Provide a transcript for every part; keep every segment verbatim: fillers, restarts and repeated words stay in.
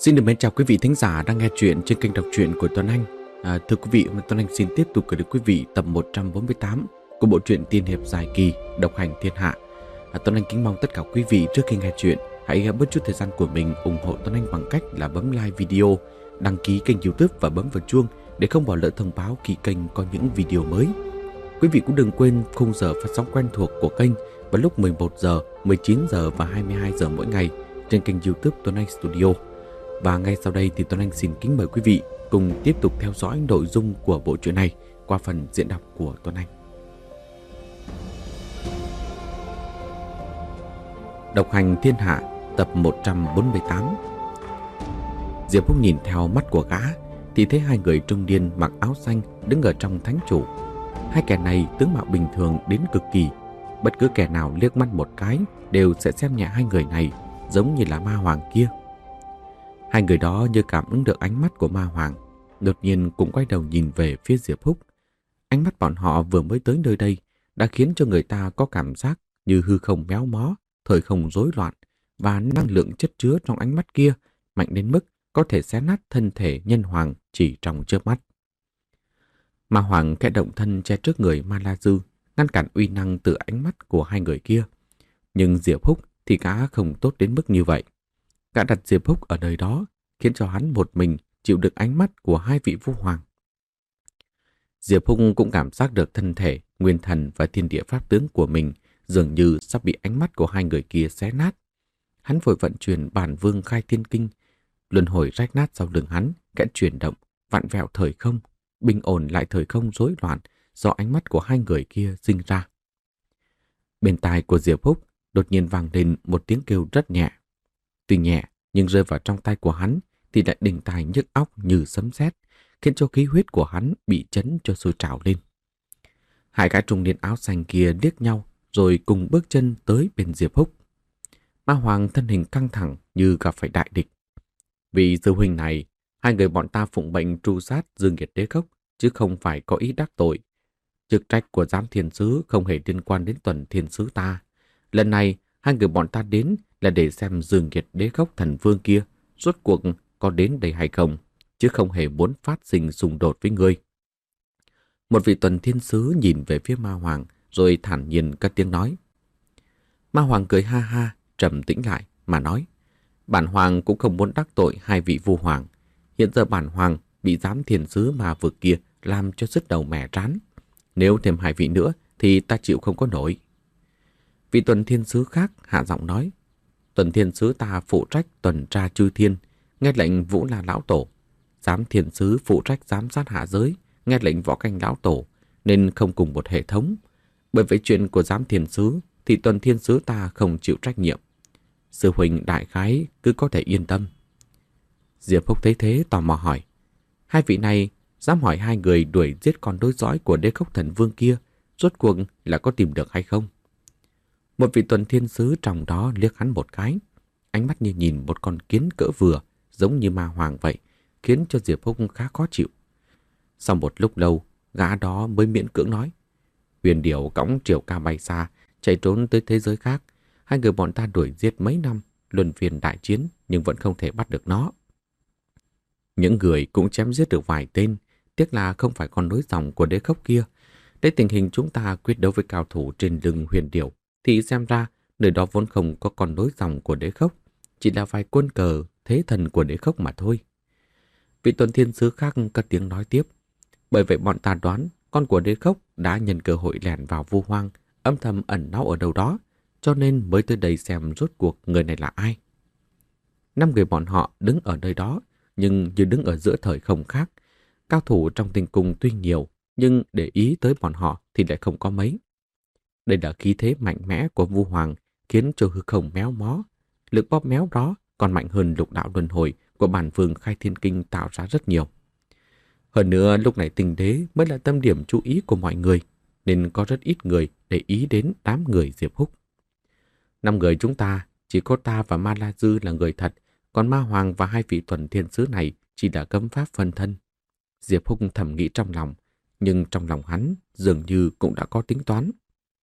Xin được mến chào quý vị thính giả đang nghe chuyện trên kênh đọc truyện của Tuấn Anh. À, thưa quý vị, Tuấn Anh xin tiếp tục gửi đến quý vị tập một trăm bốn mươi tám của bộ truyện tiên hiệp dài kỳ Độc hành thiên hạ. À, Tuấn Anh kính mong tất cả quý vị trước khi nghe chuyện hãy bớt chút thời gian của mình ủng hộ Tuấn Anh bằng cách là bấm like video, đăng ký kênh YouTube và bấm vào chuông để không bỏ lỡ thông báo khi kênh có những video mới. Quý vị cũng đừng quên khung giờ phát sóng quen thuộc của kênh vào lúc mười một giờ, mười chín giờ và hai mươi hai giờ mỗi ngày trên kênh YouTube Tuấn Anh Studio. Và ngay sau đây thì Tuấn Anh xin kính mời quý vị cùng tiếp tục theo dõi nội dung của bộ truyện này qua phần diễn đọc của Tuấn Anh. Độc hành thiên hạ tập một trăm bốn mươi tám. Diệp Húc nhìn theo mắt của gã thì thấy hai người trung niên mặc áo xanh đứng ở trong thánh trụ. Hai kẻ này tướng mạo bình thường đến cực kỳ, bất cứ kẻ nào liếc mắt một cái đều sẽ xem nhẹ hai người này, giống như là ma hoàng kia. Hai người đó như cảm ứng được ánh mắt của ma hoàng, đột nhiên cũng quay đầu nhìn về phía Diệp Húc. Ánh mắt bọn họ vừa mới tới nơi đây đã khiến cho người ta có cảm giác như hư không méo mó, thời không rối loạn, và năng lượng chất chứa trong ánh mắt kia mạnh đến mức có thể xé nát thân thể nhân hoàng chỉ trong chớp mắt. Ma hoàng khẽ động thân che trước người Ma La Dư, ngăn cản uy năng từ ánh mắt của hai người kia. Nhưng Diệp Húc thì gã không tốt đến mức như vậy. Gã đặt Diệp Húc ở nơi đó khiến cho hắn một mình chịu được ánh mắt của hai vị vũ hoàng. Diệp Húc cũng cảm giác được thân thể, nguyên thần và thiên địa pháp tướng của mình dường như sắp bị ánh mắt của hai người kia xé nát. Hắn vội vận chuyển bản vương khai thiên kinh, luân hồi rách nát sau lưng hắn, kẽ chuyển động, vặn vẹo thời không, bình ổn lại thời không rối loạn do ánh mắt của hai người kia sinh ra. Bên tai của Diệp Húc đột nhiên vang lên một tiếng kêu rất nhẹ. Tuy nhẹ nhưng rơi vào trong tay của hắn thì lại đình tai nhức óc như sấm sét, khiến cho khí huyết của hắn bị chấn cho sôi trào lên. Hai gã trung niên áo xanh kia liếc nhau rồi cùng bước chân tới bên Diệp Húc. Ma hoàng thân hình căng thẳng như gặp phải đại địch. Vì sư huynh này, hai người bọn ta phụng mệnh tru sát Dương Nghiệt Đế Cốc chứ không phải có ý đắc tội. Chức trách của giám thiên sứ không hề liên quan đến tuần thiên sứ ta. Lần này hai người bọn ta đến là để xem Dương Nghiệt Đế Cốc thần vương kia rốt cuộc có đến đây hay không, chứ không hề muốn phát sinh xung đột với ngươi. Một vị tuần thiên sứ nhìn về phía ma hoàng rồi thản nhiên cất tiếng nói. Ma hoàng cười ha ha, trầm tĩnh lại mà nói, bản hoàng cũng không muốn đắc tội hai vị vua hoàng. Hiện giờ bản hoàng bị giám thiên sứ ma vực kia làm cho sứt đầu mẻ trán. Nếu thêm hai vị nữa thì ta chịu không có nổi. Vị tuần thiên sứ khác hạ giọng nói, tuần thiên sứ ta phụ trách tuần tra chư thiên, nghe lệnh Vũ La lão tổ. Giám thiên sứ phụ trách giám sát hạ giới, nghe lệnh Võ Canh lão tổ, nên không cùng một hệ thống. Bởi vậy chuyện của giám thiên sứ thì tuần thiên sứ ta không chịu trách nhiệm. Sư huynh đại khái cứ có thể yên tâm. Diệp Húc thấy thế tò mò hỏi, hai vị này dám hỏi hai người đuổi giết con đối dõi của Đế Cốc thần vương kia rốt cuộc là có tìm được hay không? Một vị tuần thiên sứ trong đó liếc hắn một cái, ánh mắt như nhìn một con kiến cỡ vừa, giống như ma hoàng vậy, khiến cho Diệp Húc khá khó chịu. Sau một lúc lâu, gã đó mới miễn cưỡng nói, huyền điểu cõng triều ca bay xa, chạy trốn tới thế giới khác. Hai người bọn ta đuổi giết mấy năm, luân phiên đại chiến nhưng vẫn không thể bắt được nó. Những người cũng chém giết được vài tên, tiếc là không phải con nối dòng của Đế Cốc kia. Để tình hình chúng ta quyết đấu với cao thủ trên lưng huyền điểu, thì xem ra nơi đó vốn không có con nối dòng của Đế Cốc, chỉ là vài quân cờ thế thần của Đế Cốc mà thôi. Vị tuần thiên sứ khác cất tiếng nói tiếp, bởi vậy bọn ta đoán con của Đế Cốc đã nhân cơ hội lẻn vào Vu Hoang, âm thầm ẩn náu ở đâu đó, cho nên mới tới đây xem rốt cuộc người này là ai. Năm người bọn họ đứng ở nơi đó, nhưng như đứng ở giữa thời không khác. Cao thủ trong tinh cung tuy nhiều, nhưng để ý tới bọn họ thì lại không có mấy. Đây là khí thế mạnh mẽ của Vu Hoàng, khiến cho hư không méo mó. Lực bóp méo đó còn mạnh hơn lục đạo luân hồi của bản vương khai thiên kinh tạo ra rất nhiều. Hơn nữa lúc này tinh đế mới là tâm điểm chú ý của mọi người, nên có rất ít người để ý đến đám người Diệp Húc. Năm người chúng ta, chỉ có ta và Ma La Dư là người thật, còn Ma Hoàng và hai vị tuần thiên sứ này chỉ là cấm pháp phân thân. Diệp Húc thầm nghĩ trong lòng, nhưng trong lòng hắn dường như cũng đã có tính toán.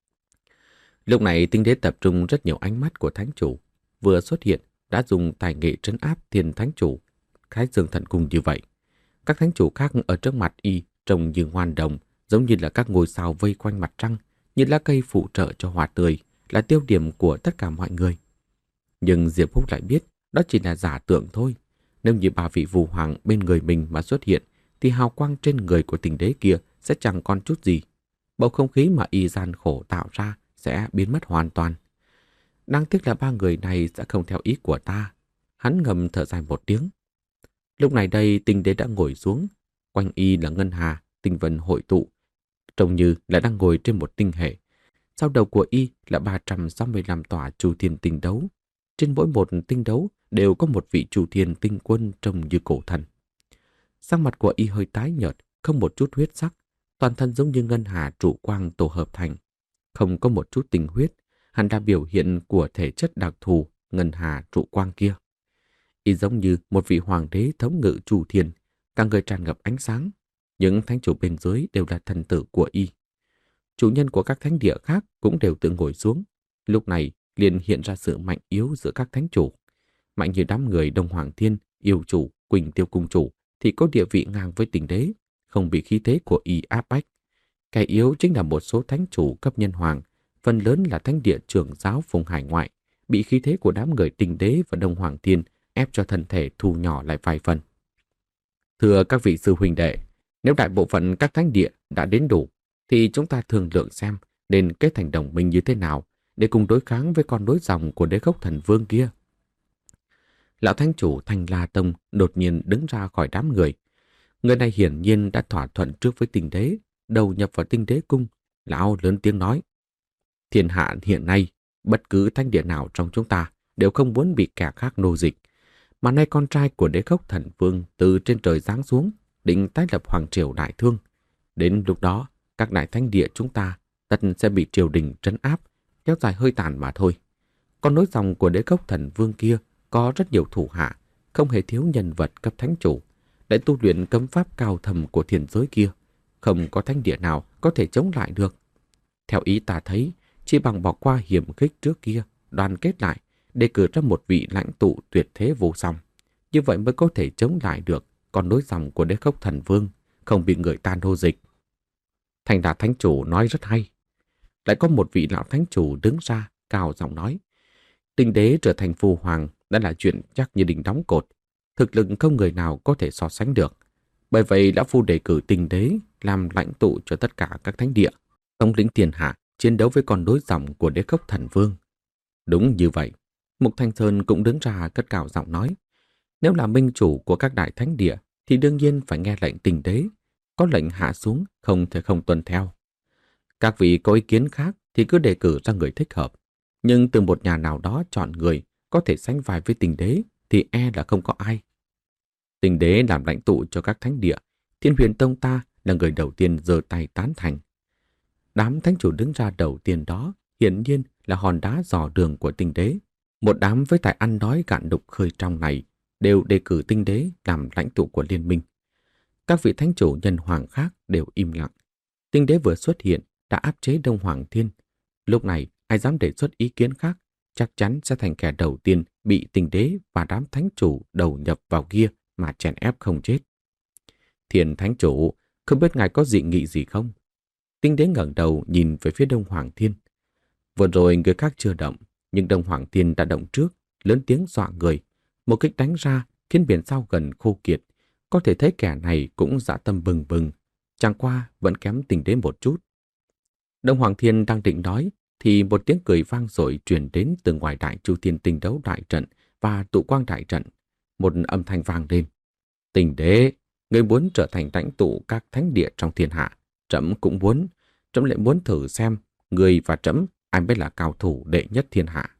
Lúc này tinh đế tập trung rất nhiều ánh mắt của thánh chủ. Vừa xuất hiện đã dùng tài nghệ trấn áp thiên thánh chủ, Thái Dương Thần Cung như vậy. Các thánh chủ khác ở trước mặt y trông như ngoan đồng, giống như là các ngôi sao vây quanh mặt trăng, như lá cây phụ trợ cho hoa tươi, là tiêu điểm của tất cả mọi người. Nhưng Diệp Húc lại biết đó chỉ là giả tượng thôi. Nếu như ba vị phù hoàng bên người mình mà xuất hiện, thì hào quang trên người của tình đế kia sẽ chẳng còn chút gì. Bầu không khí mà y gian khổ tạo ra sẽ biến mất hoàn toàn. Đáng tiếc là ba người này sẽ không theo ý của ta. Hắn ngầm thở dài một tiếng. Lúc này đây tình đế đã ngồi xuống. Quanh y là ngân hà, tinh vân hội tụ. Trông như là đang ngồi trên một tinh hệ. Sau đầu của y là ba trăm sáu mươi lăm tòa chu thiên tinh đấu. Trên mỗi một tinh đấu đều có một vị chu thiên tinh quân trông như cổ thần. Sắc mặt của y hơi tái nhợt, không một chút huyết sắc. Toàn thân giống như ngân hà trụ quang tổ hợp thành. Không có một chút tinh huyết, hẳn là biểu hiện của thể chất đặc thù ngân hà trụ quang kia. Y giống như một vị hoàng đế thống ngự chu thiên, cả người tràn ngập ánh sáng. Những thánh chủ bên dưới đều là thần tử của y. Chủ nhân của các thánh địa khác cũng đều tự ngồi xuống. Lúc này liền hiện ra sự mạnh yếu giữa các thánh chủ. Mạnh như đám người Đông Hoàng Thiên, Yêu Chủ, Quỳnh Tiêu Cung Chủ thì có địa vị ngang với tình đế, không bị khí thế của y áp bách. Cái yếu chính là một số thánh chủ cấp nhân hoàng, phần lớn là thánh địa trưởng giáo vùng hải ngoại, bị khí thế của đám người tình đế và Đông Hoàng Thiên ép cho thân thể thu nhỏ lại vài phần. Thưa các vị sư huynh đệ, nếu đại bộ phận các thánh địa đã đến đủ, thì chúng ta thương lượng xem nên kết thành đồng minh như thế nào để cùng đối kháng với con đối dòng của Đế Khốc Thần Vương kia. Lão thánh chủ Thanh La Tông đột nhiên đứng ra khỏi đám người. Người này hiển nhiên đã thỏa thuận trước với tình đế, đầu nhập vào tinh đế cung. Lão lớn tiếng nói: Thiên hạ hiện nay, bất cứ thánh địa nào trong chúng ta đều không muốn bị kẻ khác nô dịch. Mà nay con trai của Đế Khốc Thần Vương từ trên trời giáng xuống, định tái lập hoàng triều đại thương. Đến lúc đó, các đại thánh địa chúng ta tất sẽ bị triều đình trấn áp, kéo dài hơi tàn mà thôi. Còn nối dòng của Đế Khốc Thần Vương kia có rất nhiều thủ hạ, không hề thiếu nhân vật cấp thánh chủ, để tu luyện cấm pháp cao thầm của thiên giới kia. Không có thánh địa nào có thể chống lại được. Theo ý ta thấy, chỉ bằng bỏ qua hiểm khích trước kia, đoàn kết lại, đề cử ra một vị lãnh tụ tuyệt thế vô song. Như vậy mới có thể chống lại được con nối dòng của Đế Khốc Thần Vương, không bị người ta nô dịch. Thành Đạt Thánh Chủ nói rất hay. Lại có một vị lão thánh chủ đứng ra, cao giọng nói: Tinh đế trở thành phu hoàng đã là chuyện chắc như đinh đóng cột. Thực lực không người nào có thể so sánh được. Bởi vậy lão phu đề cử tinh đế làm lãnh tụ cho tất cả các thánh địa, thống lĩnh thiên hạ, chiến đấu với con đối dòng của Đế Khốc Thần Vương. Đúng như vậy. Mục Thanh Sơn cũng đứng ra cất cao giọng nói: Nếu là minh chủ của các đại thánh địa thì đương nhiên phải nghe lệnh tinh đế. Có lệnh hạ xuống không thể không tuân theo. Các vị có ý kiến khác thì cứ đề cử ra người thích hợp. Nhưng từ một nhà nào đó chọn người có thể sánh vai với tinh đế thì e là không có ai. Tinh đế làm lãnh tụ cho các thánh địa, Thiên Huyền Tông ta là người đầu tiên giơ tay tán thành. Đám thánh chủ đứng ra đầu tiên đó hiển nhiên là hòn đá dò đường của tinh đế. Một đám với tài ăn đói gạn đục khơi trong này đều đề cử tinh đế làm lãnh tụ của liên minh. Các vị thánh chủ nhân hoàng khác đều im lặng. Tinh đế vừa xuất hiện đã áp chế Đông Hoàng Thiên. Lúc này ai dám đề xuất ý kiến khác chắc chắn sẽ thành kẻ đầu tiên bị tinh đế và đám thánh chủ đầu nhập vào kia mà chèn ép không chết. Thiên thánh chủ, không biết ngài có dị nghị gì không? Tinh đế ngẩng đầu nhìn về phía Đông Hoàng Thiên. Vừa rồi người khác chưa động, nhưng Đông Hoàng Thiên đã động trước, lớn tiếng dọa người. Một kích đánh ra khiến biển sao gần khô kiệt. Có thể thấy kẻ này cũng dã tâm bừng bừng, chẳng qua vẫn kém tinh đế một chút. Đông Hoàng Thiên đang định nói thì một tiếng cười vang dội truyền đến từ ngoài đại chu thiên tinh đấu đại trận và tụ quang đại trận. Một âm thanh vang lên: Tinh đế, người muốn trở thành lãnh tụ các thánh địa trong thiên hạ, trẫm cũng muốn. Trẫm lại muốn thử xem người và trẫm ai mới là cao thủ đệ nhất thiên hạ.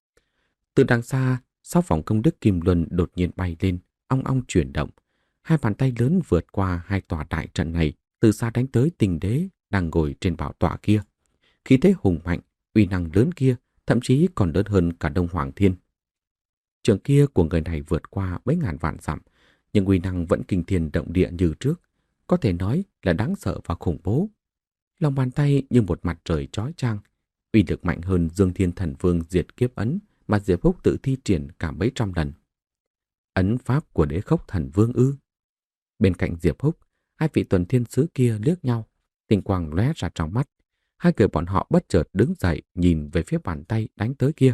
Từ đằng xa, sáu vòng công đức kim luân đột nhiên bay lên, ong ong chuyển động. Hai bàn tay lớn vượt qua hai tòa đại trận này, từ xa đánh tới tinh đế đang ngồi trên bảo tọa kia. Khí thế hùng mạnh, uy năng lớn kia thậm chí còn lớn hơn cả Đông Hoàng Thiên. Trường kia của người này vượt qua mấy ngàn vạn dặm, nhưng uy năng vẫn kinh thiên động địa như trước, có thể nói là đáng sợ và khủng bố. Lòng bàn tay như một mặt trời chói chang, uy lực mạnh hơn Dương Thiên Thần Vương diệt kiếp ấn mà Diệp Húc tự thi triển cả mấy trăm lần. Ấn pháp của Đế Khốc Thần Vương ư? Bên cạnh Diệp Húc, hai vị tuần thiên sứ kia liếc nhau, tinh quang lóe ra trong mắt. Hai người bọn họ bất chợt đứng dậy nhìn về phía bàn tay đánh tới kia.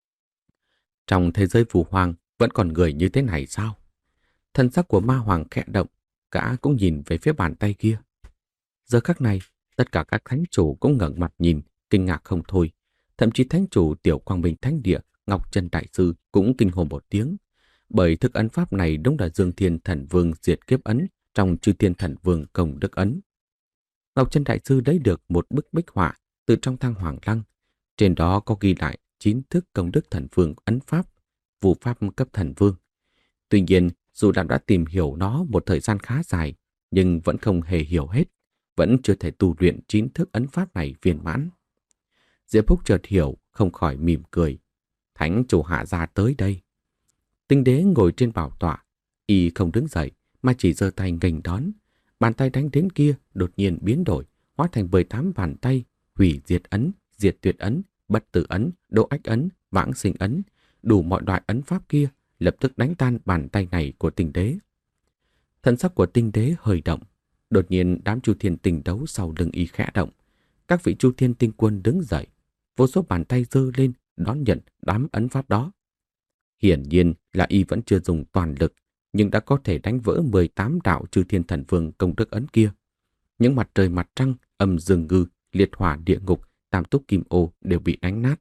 Trong thế giới phù hoàng vẫn còn người như thế này sao? Thân sắc của ma hoàng khẽ động, gã cũng nhìn về phía bàn tay kia. Giờ khắc này, tất cả các thánh chủ cũng ngẩng mặt nhìn, kinh ngạc không thôi. Thậm chí thánh chủ Tiểu Quang Minh Thánh Địa, Ngọc Chân Đại Sư cũng kinh hồn một tiếng. Bởi thức ấn pháp này đúng là Dương Thiên Thần Vương diệt kiếp ấn trong Chư Thiên Thần Vương Công Đức ấn. Ngọc Chân Đại Sư lấy được một bức bích họa từ trong thang hoàng lăng. Trên đó có ghi lại chín thức Công Đức Thần Vương ấn pháp, phù pháp cấp thần vương. Tuy nhiên, dù đã đã tìm hiểu nó một thời gian khá dài, nhưng vẫn không hề hiểu hết, vẫn chưa thể tu luyện chín thức ấn pháp này viên mãn. Diệp Húc chợt hiểu, không khỏi mỉm cười. Thánh chủ hạ gia tới đây. Tinh đế ngồi trên bảo tọa, y không đứng dậy mà chỉ giơ tay nghênh đón. Bàn tay đánh đến kia đột nhiên biến đổi, hóa thành mười tám bàn tay, hủy diệt ấn, diệt tuyệt ấn, bất tử ấn, độ ách ấn, vãng sinh ấn, đủ mọi loại ấn pháp kia lập tức đánh tan bàn tay này của tinh đế. Thân sắc của tinh đế hơi động, đột nhiên đám Chu Thiên Tinh đấu sau lưng y khẽ động. Các vị Chu Thiên Tinh quân đứng dậy, vô số bàn tay giơ lên đón nhận đám ấn pháp đó. Hiển nhiên là y vẫn chưa dùng toàn lực, nhưng đã có thể đánh vỡ mười tám đạo Chư Thiên Thần Vương Công Đức ấn kia. Những mặt trời mặt trăng, âm dương ngư, liệt hỏa địa ngục, tam túc kim ô đều bị đánh nát.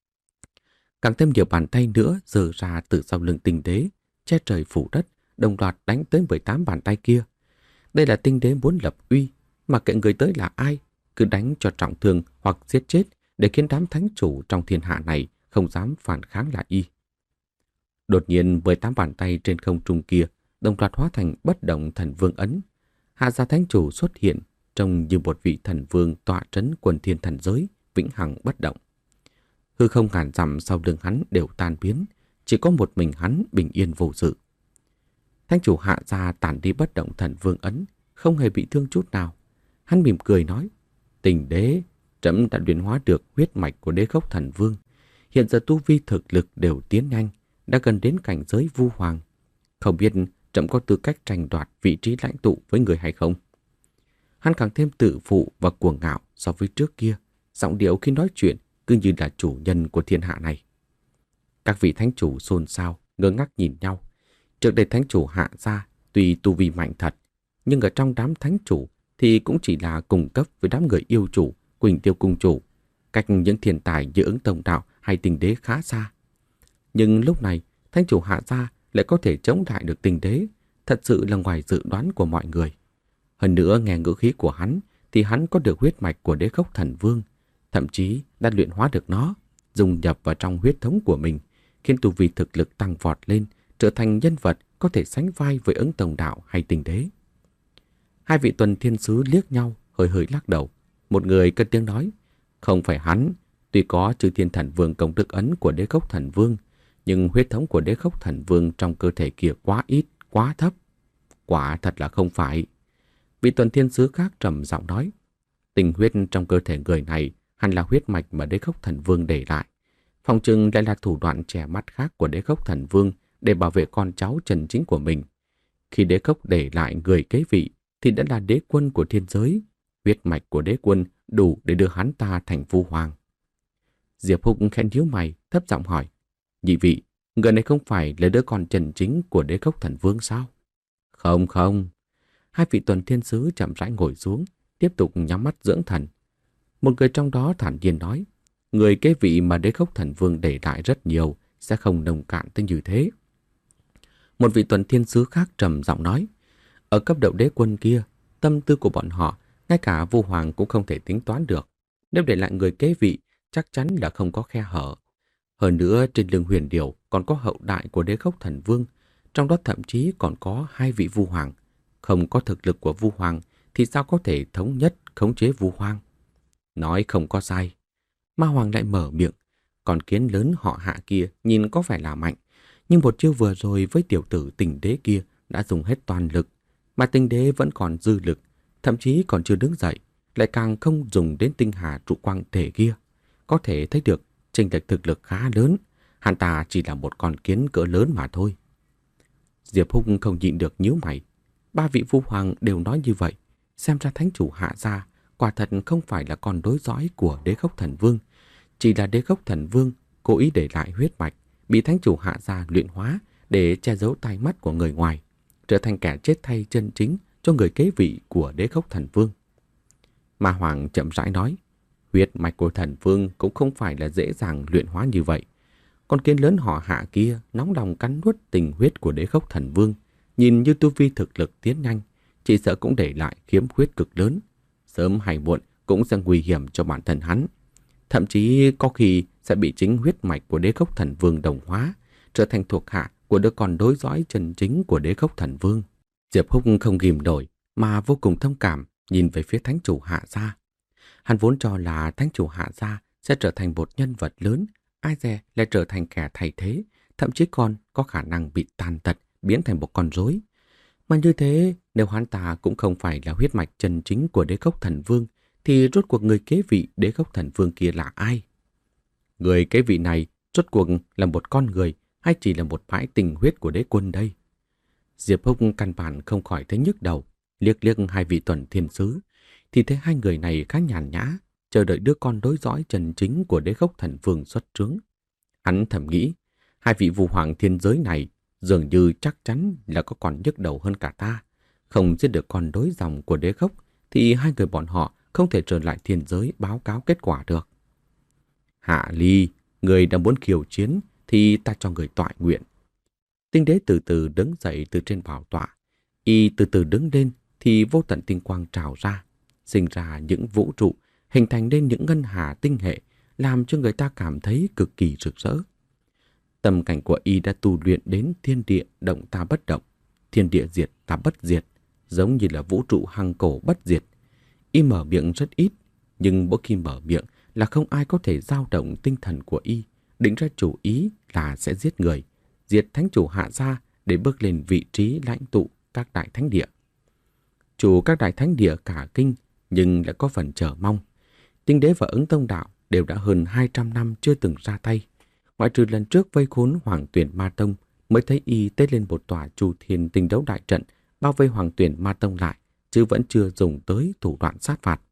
Càng thêm nhiều bàn tay nữa giơ ra từ sau lưng tinh đế, che trời phủ đất, đồng loạt đánh tới mười tám bàn tay kia. Đây là tinh đế muốn lập uy, mà kệ người tới là ai, cứ đánh cho trọng thương hoặc giết chết để khiến đám thánh chủ trong thiên hạ này không dám phản kháng lại y. Đột nhiên mười tám bàn tay trên không trung kia đồng loạt hóa thành bất động thần vương ấn. Hạ gia thánh chủ xuất hiện trông như một vị thần vương tọa trấn quần thiên thần giới, vĩnh hằng bất động. Hư không ngàn dặm sau lưng hắn đều tan biến, chỉ có một mình hắn bình yên vô sự. Thánh chủ hạ gia tản đi bất động thần vương ấn, không hề bị thương chút nào. Hắn mỉm cười nói: Tình đế, trẫm đã luyện hóa được huyết mạch của Đế Khốc Thần Vương. Hiện giờ tu vi thực lực đều tiến nhanh, đã gần đến cảnh giới vu hoàng. Không biết trẫm có tư cách tranh đoạt vị trí lãnh tụ với người hay không? Hắn càng thêm tự phụ và cuồng ngạo so với trước kia, giọng điệu khi nói chuyện cứ như là chủ nhân của thiên hạ này. Các vị thánh chủ xôn xao, ngơ ngác nhìn nhau. Trước đây thánh chủ hạ gia tuy tu vi mạnh thật, nhưng ở trong đám thánh chủ thì cũng chỉ là cùng cấp với đám người yêu chủ, Quỳnh Tiêu Cung chủ, cách những thiên tài như Ứng Tông Đạo hay Tình Đế khá xa. Nhưng lúc này, thánh chủ hạ gia lại có thể chống lại được Tình Đế, thật sự là ngoài dự đoán của mọi người. Hơn nữa nghe ngữ khí của hắn thì hắn có được huyết mạch của Đế Khốc Thần Vương, thậm chí đã luyện hóa được nó, dung nhập vào trong huyết thống của mình, khiến tu vi thực lực tăng vọt lên, trở thành nhân vật có thể sánh vai với Ứng Tông Đạo hay Tình Đế. Hai vị tuần thiên sứ liếc nhau, hơi hơi lắc đầu. Một người cất tiếng nói: Không phải hắn, tuy có Chư Thiên Thần Vương Công Đức ấn của Đế Khốc Thần Vương, nhưng huyết thống của Đế Khốc Thần Vương trong cơ thể kia quá ít, quá thấp. Quả thật là không phải. Vị tuần thiên sứ khác trầm giọng nói: Tình huyết trong cơ thể người này hẳn là huyết mạch mà Đế Khốc Thần Vương để lại. Phòng trừng lại là thủ đoạn che mắt khác của Đế Khốc Thần Vương để bảo vệ con cháu chân chính của mình. Khi Đế Khốc để lại người kế vị thì đã là đế quân của thiên giới. Huyết mạch của đế quân đủ để đưa hắn ta thành vu hoàng. Diệp Húc khẽ nhíu mày, thấp giọng hỏi: Nhị vị, người này không phải là đứa con chân chính của Đế Khốc Thần Vương sao? Không không. Hai vị tuần thiên sứ chậm rãi ngồi xuống, tiếp tục nhắm mắt dưỡng thần. Một người trong đó thản nhiên nói: Người kế vị mà Đế Khốc Thần Vương để lại rất nhiều, sẽ không nồng cạn tới như thế. Một vị tuần thiên sứ khác trầm giọng nói: Ở cấp độ đế quân kia, tâm tư của bọn họ ngay cả vu hoàng cũng không thể tính toán được. Nếu để lại người kế vị, chắc chắn là không có khe hở. Hơn nữa, trên lưng huyền điểu còn có hậu đại của Đế Khốc Thần Vương, trong đó thậm chí còn có hai vị vu hoàng. Không có thực lực của vu hoàng thì sao có thể thống nhất khống chế vu hoàng? Nói không có sai. Ma hoàng lại mở miệng: Con kiến lớn họ Hạ kia nhìn có vẻ là mạnh, nhưng một chiêu vừa rồi với tiểu tử Tình Đế kia đã dùng hết toàn lực, mà Tình Đế vẫn còn dư lực, thậm chí còn chưa đứng dậy, lại càng không dùng đến tinh hà trụ quang thể kia. Có thể thấy được chênh lệch thực lực khá lớn, hắn ta chỉ là một con kiến cỡ lớn mà thôi. Diệp Húc không nhịn được nhíu mày. Ba vị phu hoàng đều nói như vậy. Xem ra thánh chủ Hạ gia quả thật không phải là con đối dõi của Đế Khốc Thần Vương. Chỉ là Đế Khốc Thần Vương cố ý để lại huyết mạch, bị thánh chủ Hạ gia luyện hóa để che giấu tai mắt của người ngoài, trở thành kẻ chết thay chân chính cho người kế vị của Đế Khốc Thần Vương. Ma Hoàng chậm rãi nói, huyết mạch của thần vương cũng không phải là dễ dàng luyện hóa như vậy. Con kiến lớn họ Hạ kia nóng lòng cắn nuốt tình huyết của Đế Khốc Thần Vương, nhìn như tu vi thực lực tiến nhanh, chỉ sợ cũng để lại khiếm khuyết cực lớn, sớm hay muộn cũng sẽ nguy hiểm cho bản thân hắn. Thậm chí có khi sẽ bị chính huyết mạch của Đế Khốc Thần Vương đồng hóa, trở thành thuộc hạ của đứa con đối dõi chân chính của Đế Khốc Thần Vương. Diệp Húc không ghim nổi mà vô cùng thông cảm nhìn về phía thánh chủ Hạ gia. Hắn vốn cho là thánh chủ Hạ gia sẽ trở thành một nhân vật lớn, ai dè lại trở thành kẻ thay thế, thậm chí còn có khả năng bị tàn tật, biến thành một con rối. Mà như thế, nếu hắn ta cũng không phải là huyết mạch chân chính của Đế Khốc Thần Vương, thì rốt cuộc người kế vị Đế Khốc Thần Vương kia là ai? Người kế vị này rốt cuộc là một con người hay chỉ là một bãi tình huyết của đế quân đây? Diệp Húc căn bản không khỏi thấy nhức đầu, liếc liếc hai vị tuần thiên sứ, thì thấy hai người này khá nhàn nhã, chờ đợi đứa con đối dõi chân chính của Đế Khốc Thần Vương xuất trướng. Hắn thầm nghĩ, hai vị vua hoàng thiên giới này dường như chắc chắn là có còn nhức đầu hơn cả ta. Không giết được con đối dòng của Đế Khốc thì hai người bọn họ không thể trở lại thiên giới báo cáo kết quả được. Hạ Ly, người đã muốn khiêu chiến thì ta cho người tọa nguyện. Tinh đế từ từ đứng dậy từ trên bảo tọa. Y từ từ đứng lên thì vô tận tinh quang trào ra, sinh ra những vũ trụ, hình thành nên những ngân hà tinh hệ, làm cho người ta cảm thấy cực kỳ rực rỡ. Tâm cảnh của Y đã tu luyện đến thiên địa động ta bất động, thiên địa diệt ta bất diệt, giống như là vũ trụ hằng cổ bất diệt. Y mở miệng rất ít, nhưng mỗi khi mở miệng là không ai có thể dao động tinh thần của Y, định ra chủ ý là sẽ giết người, diệt thánh chủ Hạ gia để bước lên vị trí lãnh tụ các đại thánh địa. Chủ các đại thánh địa cả kinh, nhưng lại có phần chờ mong. Tinh đế và Ứng Tông Đạo đều đã hơn hai trăm năm chưa từng ra tay. Ngoại trừ lần trước vây khốn Hoàng Tuyển Ma Tông, mới thấy Y tế lên một tòa Chu Thiên tinh đấu đại trận bao vây Hoàng Tuyển Ma Tông lại, chứ vẫn chưa dùng tới thủ đoạn sát phạt.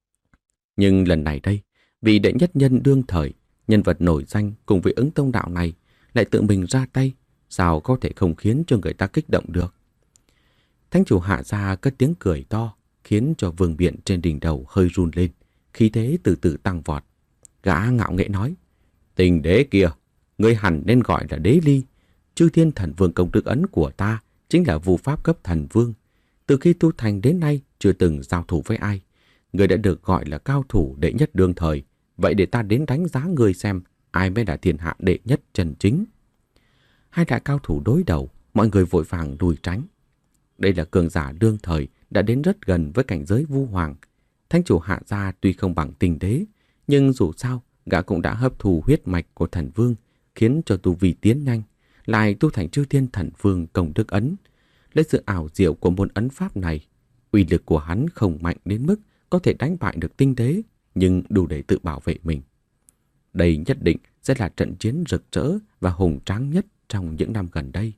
Nhưng lần này đây, vị đệ nhất nhân đương thời, nhân vật nổi danh cùng với Ứng Tông Đạo này lại tự mình ra tay, sao có thể không khiến cho người ta kích động được. Thánh chủ Hạ gia cất tiếng cười to, khiến cho vương miện trên đỉnh đầu hơi run lên, khí thế từ từ tăng vọt. Gã ngạo nghễ nói, Tình đế kia, ngươi hẳn nên gọi là Đế Ly. Chư Thiên Thần Vương công đức ấn của ta chính là vu pháp cấp thần vương. Từ khi tu thành đến nay chưa từng giao thủ với ai. Ngươi đã được gọi là cao thủ đệ nhất đương thời. Vậy để ta đến đánh giá ngươi xem ai mới là thiên hạ đệ nhất chân chính. Hai đại cao thủ đối đầu, mọi người vội vàng lùi tránh. Đây là cường giả đương thời đã đến rất gần với cảnh giới vu hoàng. Thánh chủ Hạ gia tuy không bằng Tình đế, nhưng dù sao gã cũng đã hấp thu huyết mạch của thần vương, khiến cho tu vi tiến nhanh, lại tu thành Chư Thiên Thần Vương công đức ấn. Lấy sự ảo diệu của môn ấn pháp này, uy lực của hắn không mạnh đến mức có thể đánh bại được Tinh đế, nhưng đủ để tự bảo vệ mình. Đây nhất định sẽ là trận chiến rực rỡ và hùng tráng nhất trong những năm gần đây.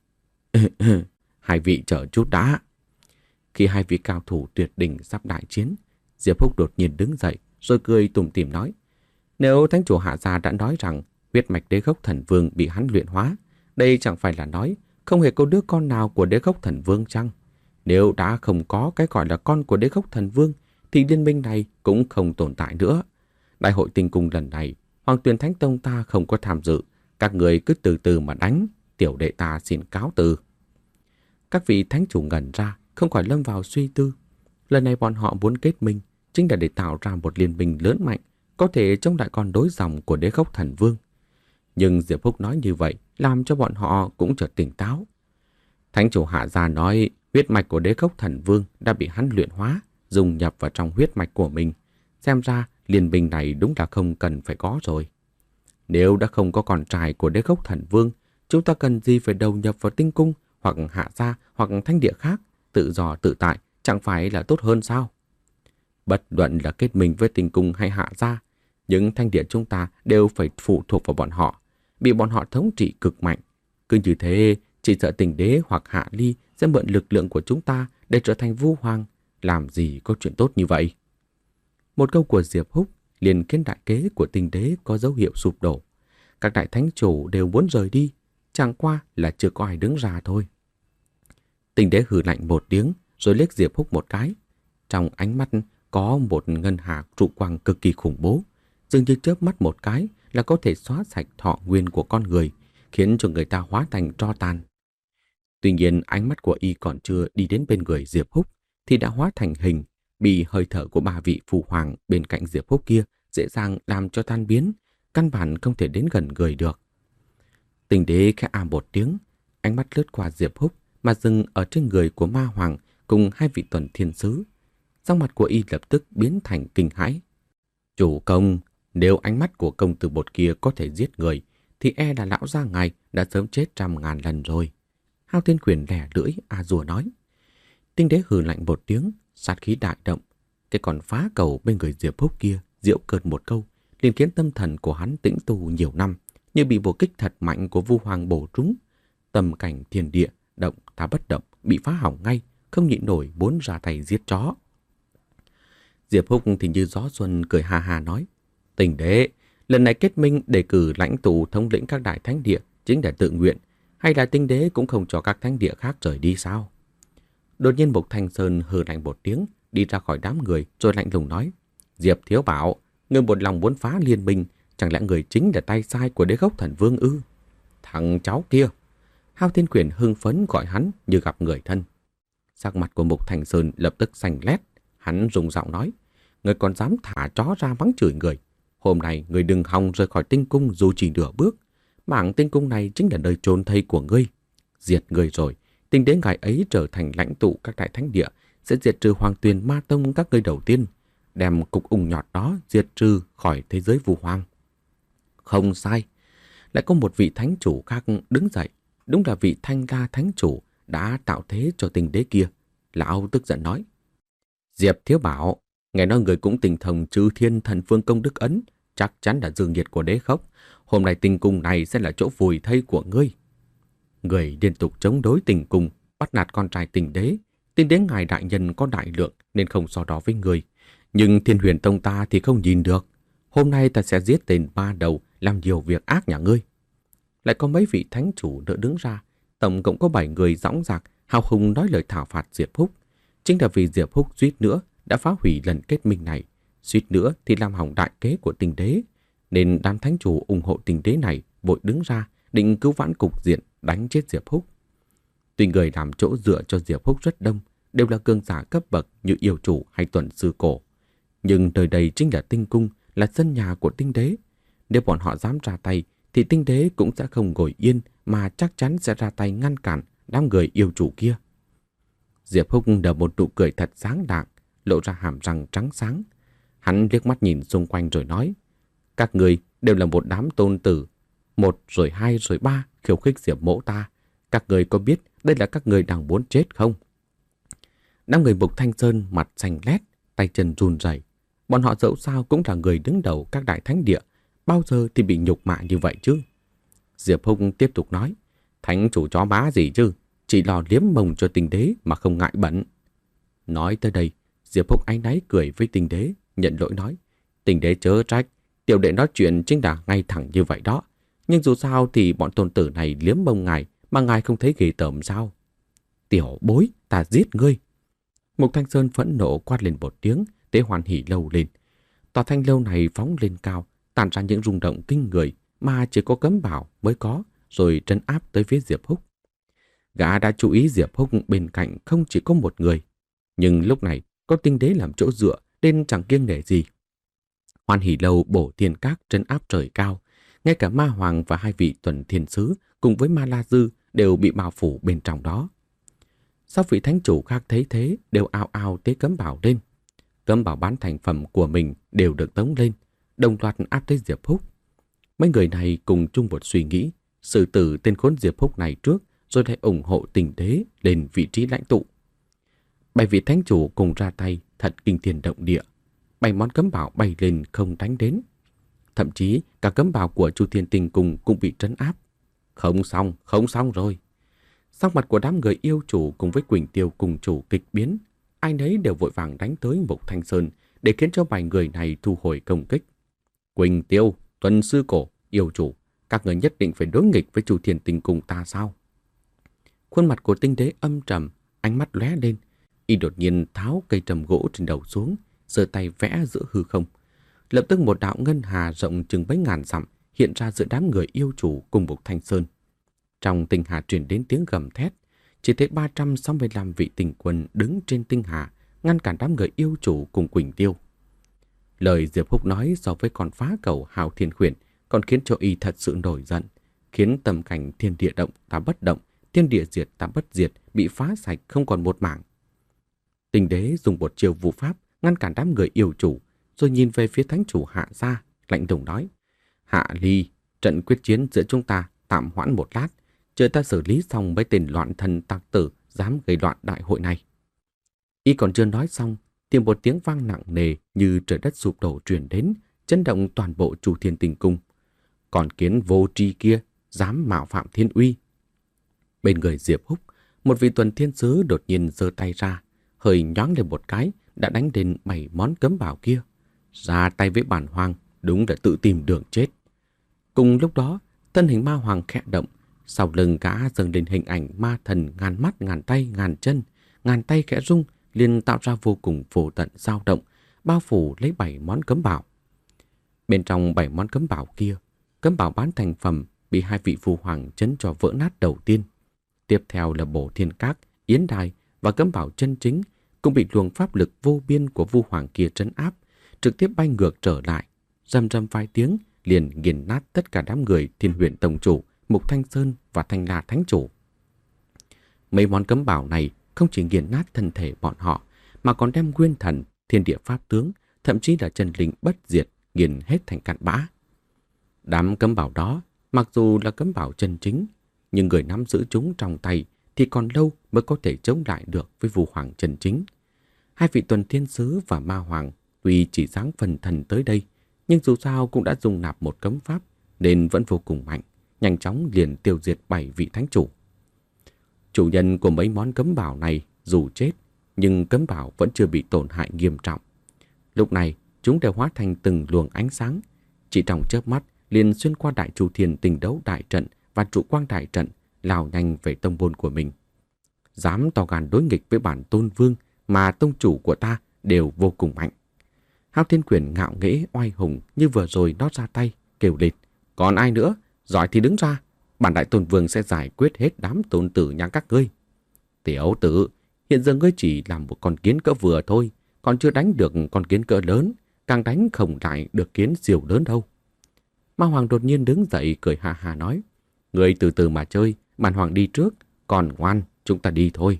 Hai vị chờ chút đã. Khi hai vị cao thủ tuyệt đỉnh sắp đại chiến, Diệp Húc đột nhiên đứng dậy rồi cười tủm tỉm nói, nếu thánh chủ Hạ gia đã nói rằng huyết mạch Đế Khốc Thần Vương bị hắn luyện hóa, đây chẳng phải là nói không hề có đứa con nào của Đế Khốc Thần Vương chăng? Nếu đã không có cái gọi là con của Đế Khốc Thần Vương, thì liên minh này cũng không tồn tại nữa. Đại hội tinh cung lần này, Hoàng Tuyền Thánh Tông ta không có tham dự, các người cứ từ từ mà đánh, tiểu đệ ta xin cáo từ. Các vị thánh chủ ngẩn ra, không khỏi lâm vào suy tư. Lần này bọn họ muốn kết minh, chính là để tạo ra một liên minh lớn mạnh, có thể chống lại con đối dòng của Đế Khốc Thần Vương. Nhưng Diệp Húc nói như vậy, làm cho bọn họ cũng chợt tỉnh táo. Thánh chủ Hạ gia nói huyết mạch của Đế Khốc Thần Vương đã bị hắn luyện hóa, dung nhập vào trong huyết mạch của mình. Xem ra liên minh này đúng là không cần phải có rồi. Nếu đã không có con trai của Đế Khốc Thần Vương, chúng ta cần gì phải đầu nhập vào tinh cung hoặc Hạ gia hoặc thánh địa khác, tự do tự tại, chẳng phải là tốt hơn sao? Bất luận là kết minh với tinh cung hay Hạ gia, những thánh địa chúng ta đều phải phụ thuộc vào bọn họ, bị bọn họ thống trị cực mạnh. Cứ như thế Chỉ sợ Tình Đế hoặc Hạ Ly sẽ mượn lực lượng của chúng ta để trở thành Vu Hoàng. Làm gì có chuyện tốt như vậy? Một câu của Diệp Húc liền khiến đại kế của Tình Đế có dấu hiệu sụp đổ. Các đại thánh chủ đều muốn rời đi, chẳng qua là chưa có ai đứng ra thôi. Tình Đế hừ lạnh một tiếng rồi liếc Diệp Húc một cái. Trong ánh mắt có một ngân hà trụ quang cực kỳ khủng bố, dường như chớp mắt một cái là có thể xóa sạch thọ nguyên của con người, khiến cho người ta hóa thành tro tàn. Tuy nhiên ánh mắt của y còn chưa đi đến bên người Diệp Húc thì đã hóa thành hình, bị hơi thở của ba vị phụ hoàng bên cạnh Diệp Húc kia dễ dàng làm cho tan biến, căn bản không thể đến gần người được. Tình Đế khẽ à một tiếng, ánh mắt lướt qua Diệp Húc mà dừng ở trên người của Ma Hoàng cùng hai vị tuần thiên sứ. Sắc mặt của y lập tức biến thành kinh hãi. Chủ công, nếu ánh mắt của công tử bột kia có thể giết người, thì e là lão gia ngài đã sớm chết trăm ngàn lần rồi. Hao Thiên Quyền lẻ lưỡi a dùa nói. Tinh Đế hừ lạnh một tiếng, sát khí đại động. Cái còn phá cầu bên người Diệp Húc kia giễu cợt một câu, liền khiến tâm thần của hắn tĩnh tu nhiều năm, như bị một kích thật mạnh của Vu Hoàng bổ trúng. Tâm cảnh thiên địa động ta bất động, bị phá hỏng ngay, không nhịn nổi muốn ra tay giết chó. Diệp Húc thì như gió xuân cười ha ha nói: Tình Đế, lần này kết minh đề cử lãnh tụ thống lĩnh các đại thánh địa chính là tự nguyện, hay là Tinh Đế cũng không cho các thánh địa khác rời đi sao? Đột nhiên Mục Thanh Sơn hừ lạnh một tiếng, đi ra khỏi đám người rồi lạnh lùng nói: Diệp Thiếu Bảo, người một lòng muốn phá liên minh, chẳng lẽ người chính là tay sai của Đế Gốc Thần Vương ư? Thằng cháu kia! Hao Thiên Quyền hưng phấn gọi hắn như gặp người thân. Sắc mặt của Mục Thanh Sơn lập tức xanh lét, hắn rung giọng nói: Người còn dám thả chó ra mắng chửi người. Hôm nay người đừng hòng rời khỏi tinh cung dù chỉ nửa bước. Mảng tinh cung này chính là nơi chôn thây của ngươi. Diệt người rồi, Tinh Đế ngài ấy trở thành lãnh tụ các đại thánh địa, sẽ diệt trừ Hoàng Tuyền Ma Tông các ngươi đầu tiên, đem cục ung nhọt đó diệt trừ khỏi thế giới Vu Hoang. Không sai, lại có một vị thánh chủ khác đứng dậy, đúng là vị Thanh La thánh chủ đã tạo thế cho Tinh Đế kia. Lão tức giận nói: Diệp Thiếu Bảo, nghe nói người cũng tình thông Chư Thiên Thần Phương Công Đức Ấn, chắc chắn là dương nhiệt của Đế Khốc. Hôm nay tinh cung này sẽ là chỗ vùi thây của ngươi. Người liên tục chống đối tình cung, bắt nạt con trai Tình Đế. Tinh Đế ngài đại nhân có đại lượng nên không so đo với người. Nhưng Thiên Huyền Tông ta thì không nhìn được. Hôm nay ta sẽ giết tên ba đầu làm nhiều việc ác nhà ngươi. Lại có mấy vị thánh chủ nữa đứng ra. Tổng cộng có bảy người dõng dạc, hào hùng nói lời thảo phạt Diệp Húc. Chính là vì Diệp Húc suýt nữa đã phá hủy lần kết minh này, suýt nữa thì làm hỏng đại kế của Tinh Đế, nên đám thánh chủ ủng hộ Tinh Đế này vội đứng ra định cứu vãn cục diện, đánh chết Diệp Húc. Tuy người làm chỗ dựa cho Diệp Húc rất đông, đều là cường giả cấp bậc như yêu chủ hay tuần sư cổ, nhưng nơi đây chính là tinh cung, là sân nhà của Tinh Đế. Nếu bọn họ dám ra tay thì Tinh Đế cũng sẽ không ngồi yên, mà chắc chắn sẽ ra tay ngăn cản đám người yêu chủ kia. Diệp Húc nở một nụ cười thật sáng lạng, lộ ra hàm răng trắng sáng. Hắn liếc mắt nhìn xung quanh rồi nói: Các người đều là một đám tôn tử, một rồi hai rồi ba khiêu khích Diệp mỗ ta. Các người có biết đây là các người đang muốn chết không? Đám người Mục Thanh Sơn mặt xanh lét, tay chân run rẩy. Bọn họ dẫu sao cũng là người đứng đầu các đại thánh địa, bao giờ thì bị nhục mạ như vậy chứ? Diệp Húc tiếp tục nói: Thánh chủ chó má gì chứ, chỉ lo liếm mông cho Tinh Đế mà không ngại bẩn. Nói tới đây, Diệp Húc áy náy cười với Tinh Đế, nhận lỗi nói: Tinh Đế chớ trách, tiểu đệ nói chuyện chính là ngay thẳng như vậy đó. Nhưng dù sao thì bọn tôn tử này liếm mông ngài mà ngài không thấy ghê tởm sao? Tiểu bối, ta giết ngươi! Mục Thanh Sơn phẫn nộ quát lên một tiếng, Tế Hoan Hỉ Lâu lên. Tòa thanh lâu này phóng lên cao, tản ra những rung động kinh người mà chỉ có Cấm Bảo mới có, rồi trấn áp tới phía Diệp Húc. Gã đã chú ý Diệp Húc bên cạnh không chỉ có một người, nhưng lúc này có Tinh Đế làm chỗ dựa nên chẳng kiêng nể gì. Hoan Hỉ Lâu bổ thiên các trấn áp trời cao, ngay cả Ma Hoàng và hai vị tuần thiên sứ cùng với Ma La Dư đều bị bao phủ bên trong đó. Sau vị thánh chủ khác thấy thế đều ao ao tế Cấm Bảo lên. Cấm Bảo bán thành phẩm của mình đều được tống lên, đồng loạt áp tới Diệp Húc. Mấy người này cùng chung một suy nghĩ, xử tử tên khốn Diệp Húc này trước, rồi lại ủng hộ Tinh Đế lên vị trí lãnh tụ. Bảy vị thánh chủ cùng ra tay thật kinh thiên động địa. Bảy món cấm bảo bay lên không đánh đến. Thậm chí cả cấm bảo của Chu Thiên Tinh Cung cũng bị trấn áp. Không xong, không xong rồi. Sắc mặt của đám người yêu chủ cùng với Quỳnh Tiêu cùng chủ kịch biến, ai nấy đều vội vàng đánh tới Mục Thanh Sơn để khiến cho bảy người này thu hồi công kích. Quỳnh Tiêu, Tuần Sư Cổ, yêu chủ, các người nhất định phải đối nghịch với Chu Thiên Tinh cùng ta sao? Khuôn mặt của Tinh Đế âm trầm, ánh mắt lóe lên, y đột nhiên tháo cây trầm gỗ trên đầu xuống, giơ tay vẽ giữa hư không. Lập tức một đạo ngân hà rộng chừng mấy ngàn dặm hiện ra giữa đám người yêu chủ cùng Mục Thanh Sơn. Trong tinh hà truyền đến tiếng gầm thét, chỉ thấy ba trăm sáu mươi lăm vị tinh quân đứng trên tinh hà, ngăn cản đám người yêu chủ cùng Quỳnh Tiêu. Lời Diệp Húc nói so với con phá cầu Hào Thiên Khuyển còn khiến cho y thật sự nổi giận, khiến tâm cảnh thiên địa động ta bất động, thiên địa diệt ta bất diệt bị phá sạch không còn một mảng. Tinh Đế dùng một chiêu vũ pháp ngăn cản đám người yêu chủ, rồi nhìn về phía thánh chủ Hạ Gia, lạnh lùng nói: Hạ Ly, trận quyết chiến giữa chúng ta tạm hoãn một lát, chờ ta xử lý xong mấy tên loạn thần tặc tử dám gây loạn đại hội này. Y còn chưa nói xong, thì một tiếng vang nặng nề như trời đất sụp đổ truyền đến, chấn động toàn bộ Chu Thiên Tinh Cung. Còn kiến vô tri kia dám mạo phạm thiên uy. Bên người Diệp Húc, một vị tuần thiên sứ đột nhiên giơ tay ra, hơi nhoáng lên một cái, đã đánh đến bảy món cấm bảo kia. Ra tay với bản hoàng, đúng là tự tìm đường chết. Cùng lúc đó, thân hình ma hoàng khẽ động, sau lưng gã dâng lên hình ảnh ma thần ngàn mắt, ngàn tay, ngàn chân, ngàn tay khẽ rung, liền tạo ra vô cùng vô tận dao động, bao phủ lấy bảy món cấm bảo. Bên trong bảy món cấm bảo kia, cấm bảo bán thành phẩm bị hai vị phù hoàng chấn cho vỡ nát đầu tiên. Tiếp theo là Bổ Thiên Các, Yến Đài và cấm bảo chân chính cũng bị luồng pháp lực vô biên của vu hoàng kia trấn áp, trực tiếp bay ngược trở lại, rầm rầm vài tiếng liền nghiền nát tất cả đám người Thiên Huyền Tông chủ, Mục Thanh Sơn và Thanh La Thánh chủ. Mấy món cấm bảo này không chỉ nghiền nát thân thể bọn họ, mà còn đem nguyên thần, thiên địa pháp tướng, thậm chí là chân linh bất diệt nghiền hết thành cặn bã. Đám cấm bảo đó, mặc dù là cấm bảo chân chính, nhưng người nắm giữ chúng trong tay thì còn lâu mới có thể chống lại được với vu hoàng chân chính. Hai vị tuần thiên sứ và ma hoàng tuy chỉ dáng phần thần tới đây, nhưng dù sao cũng đã dung nạp một cấm pháp nên vẫn vô cùng mạnh, nhanh chóng liền tiêu diệt bảy vị thánh chủ. Chủ nhân của mấy món cấm bảo này dù chết, nhưng cấm bảo vẫn chưa bị tổn hại nghiêm trọng. Lúc này, chúng đều hóa thành từng luồng ánh sáng, chỉ trong chớp mắt liền xuyên qua Đại Chu Thiên Tinh Đấu đại trận và trụ quang đại trận, lao nhanh về tông môn của mình. Dám to gan đối nghịch với bản tôn vương mà tông chủ của ta đều vô cùng mạnh. Hao Thiên Quyền ngạo nghễ oai hùng như vừa rồi nó ra tay, kêu lên: Còn ai nữa? Giỏi thì đứng ra, bản đại tôn vương sẽ giải quyết hết đám tôn tử nhà các ngươi. Tiểu tử, hiện giờ ngươi chỉ làm một con kiến cỡ vừa thôi, còn chưa đánh được con kiến cỡ lớn, càng đánh không lại được kiến siêu lớn đâu. Ma Hoàng đột nhiên đứng dậy cười ha ha nói: Ngươi từ từ mà chơi, bản hoàng đi trước, còn ngoan, chúng ta đi thôi.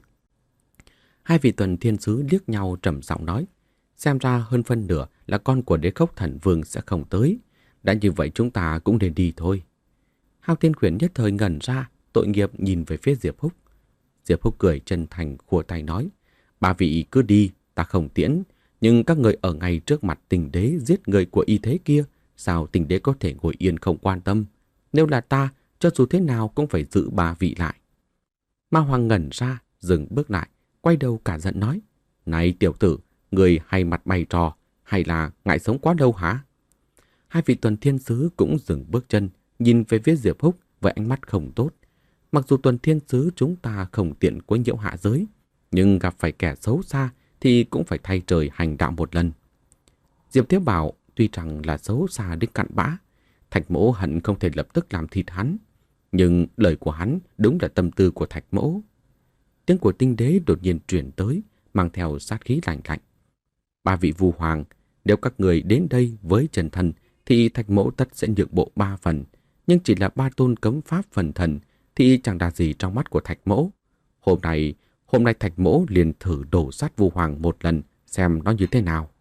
Hai vị tuần thiên sứ liếc nhau trầm giọng nói: Xem ra hơn phân nửa là con của Đế Khốc Thần Vương sẽ không tới. Đã như vậy chúng ta cũng nên đi thôi. Hao Thiên Khuyển nhất thời ngẩn ra, tội nghiệp nhìn về phía Diệp Húc. Diệp Húc cười chân thành khua tay nói: Ba vị cứ đi, ta không tiễn. Nhưng các người ở ngay trước mặt Tình Đế giết người của y thế kia, sao Tình Đế có thể ngồi yên không quan tâm? Nếu là ta, cho dù thế nào cũng phải giữ ba vị lại. Ma Hoàng ngẩn ra, dừng bước lại, quay đầu cả giận nói: Này tiểu tử, người hay mặt bày trò, hay là ngại sống quá lâu hả? Hai vị tuần thiên sứ cũng dừng bước chân, nhìn về phía Diệp Húc với ánh mắt không tốt. Mặc dù tuần thiên sứ chúng ta không tiện quấy nhiễu hạ giới, nhưng gặp phải kẻ xấu xa thì cũng phải thay trời hành đạo một lần. Diệp Thiếu bảo tuy rằng là xấu xa đến cặn bã, Thạch Mỗ hận không thể lập tức làm thịt hắn, nhưng lời của hắn đúng là tâm tư của Thạch Mỗ. Tiếng của Tinh Đế đột nhiên truyền tới, mang theo sát khí lạnh lạnh. Ba vị vu hoàng, nếu các người đến đây với chân thần thì Thạch Mỗ tất sẽ nhượng bộ ba phần, nhưng chỉ là ba tôn cấm pháp phần thần thì chẳng đa gì trong mắt của Thạch Mỗ. Hôm nay, hôm nay Thạch Mỗ liền thử đổ sát vu hoàng một lần, xem nó như thế nào.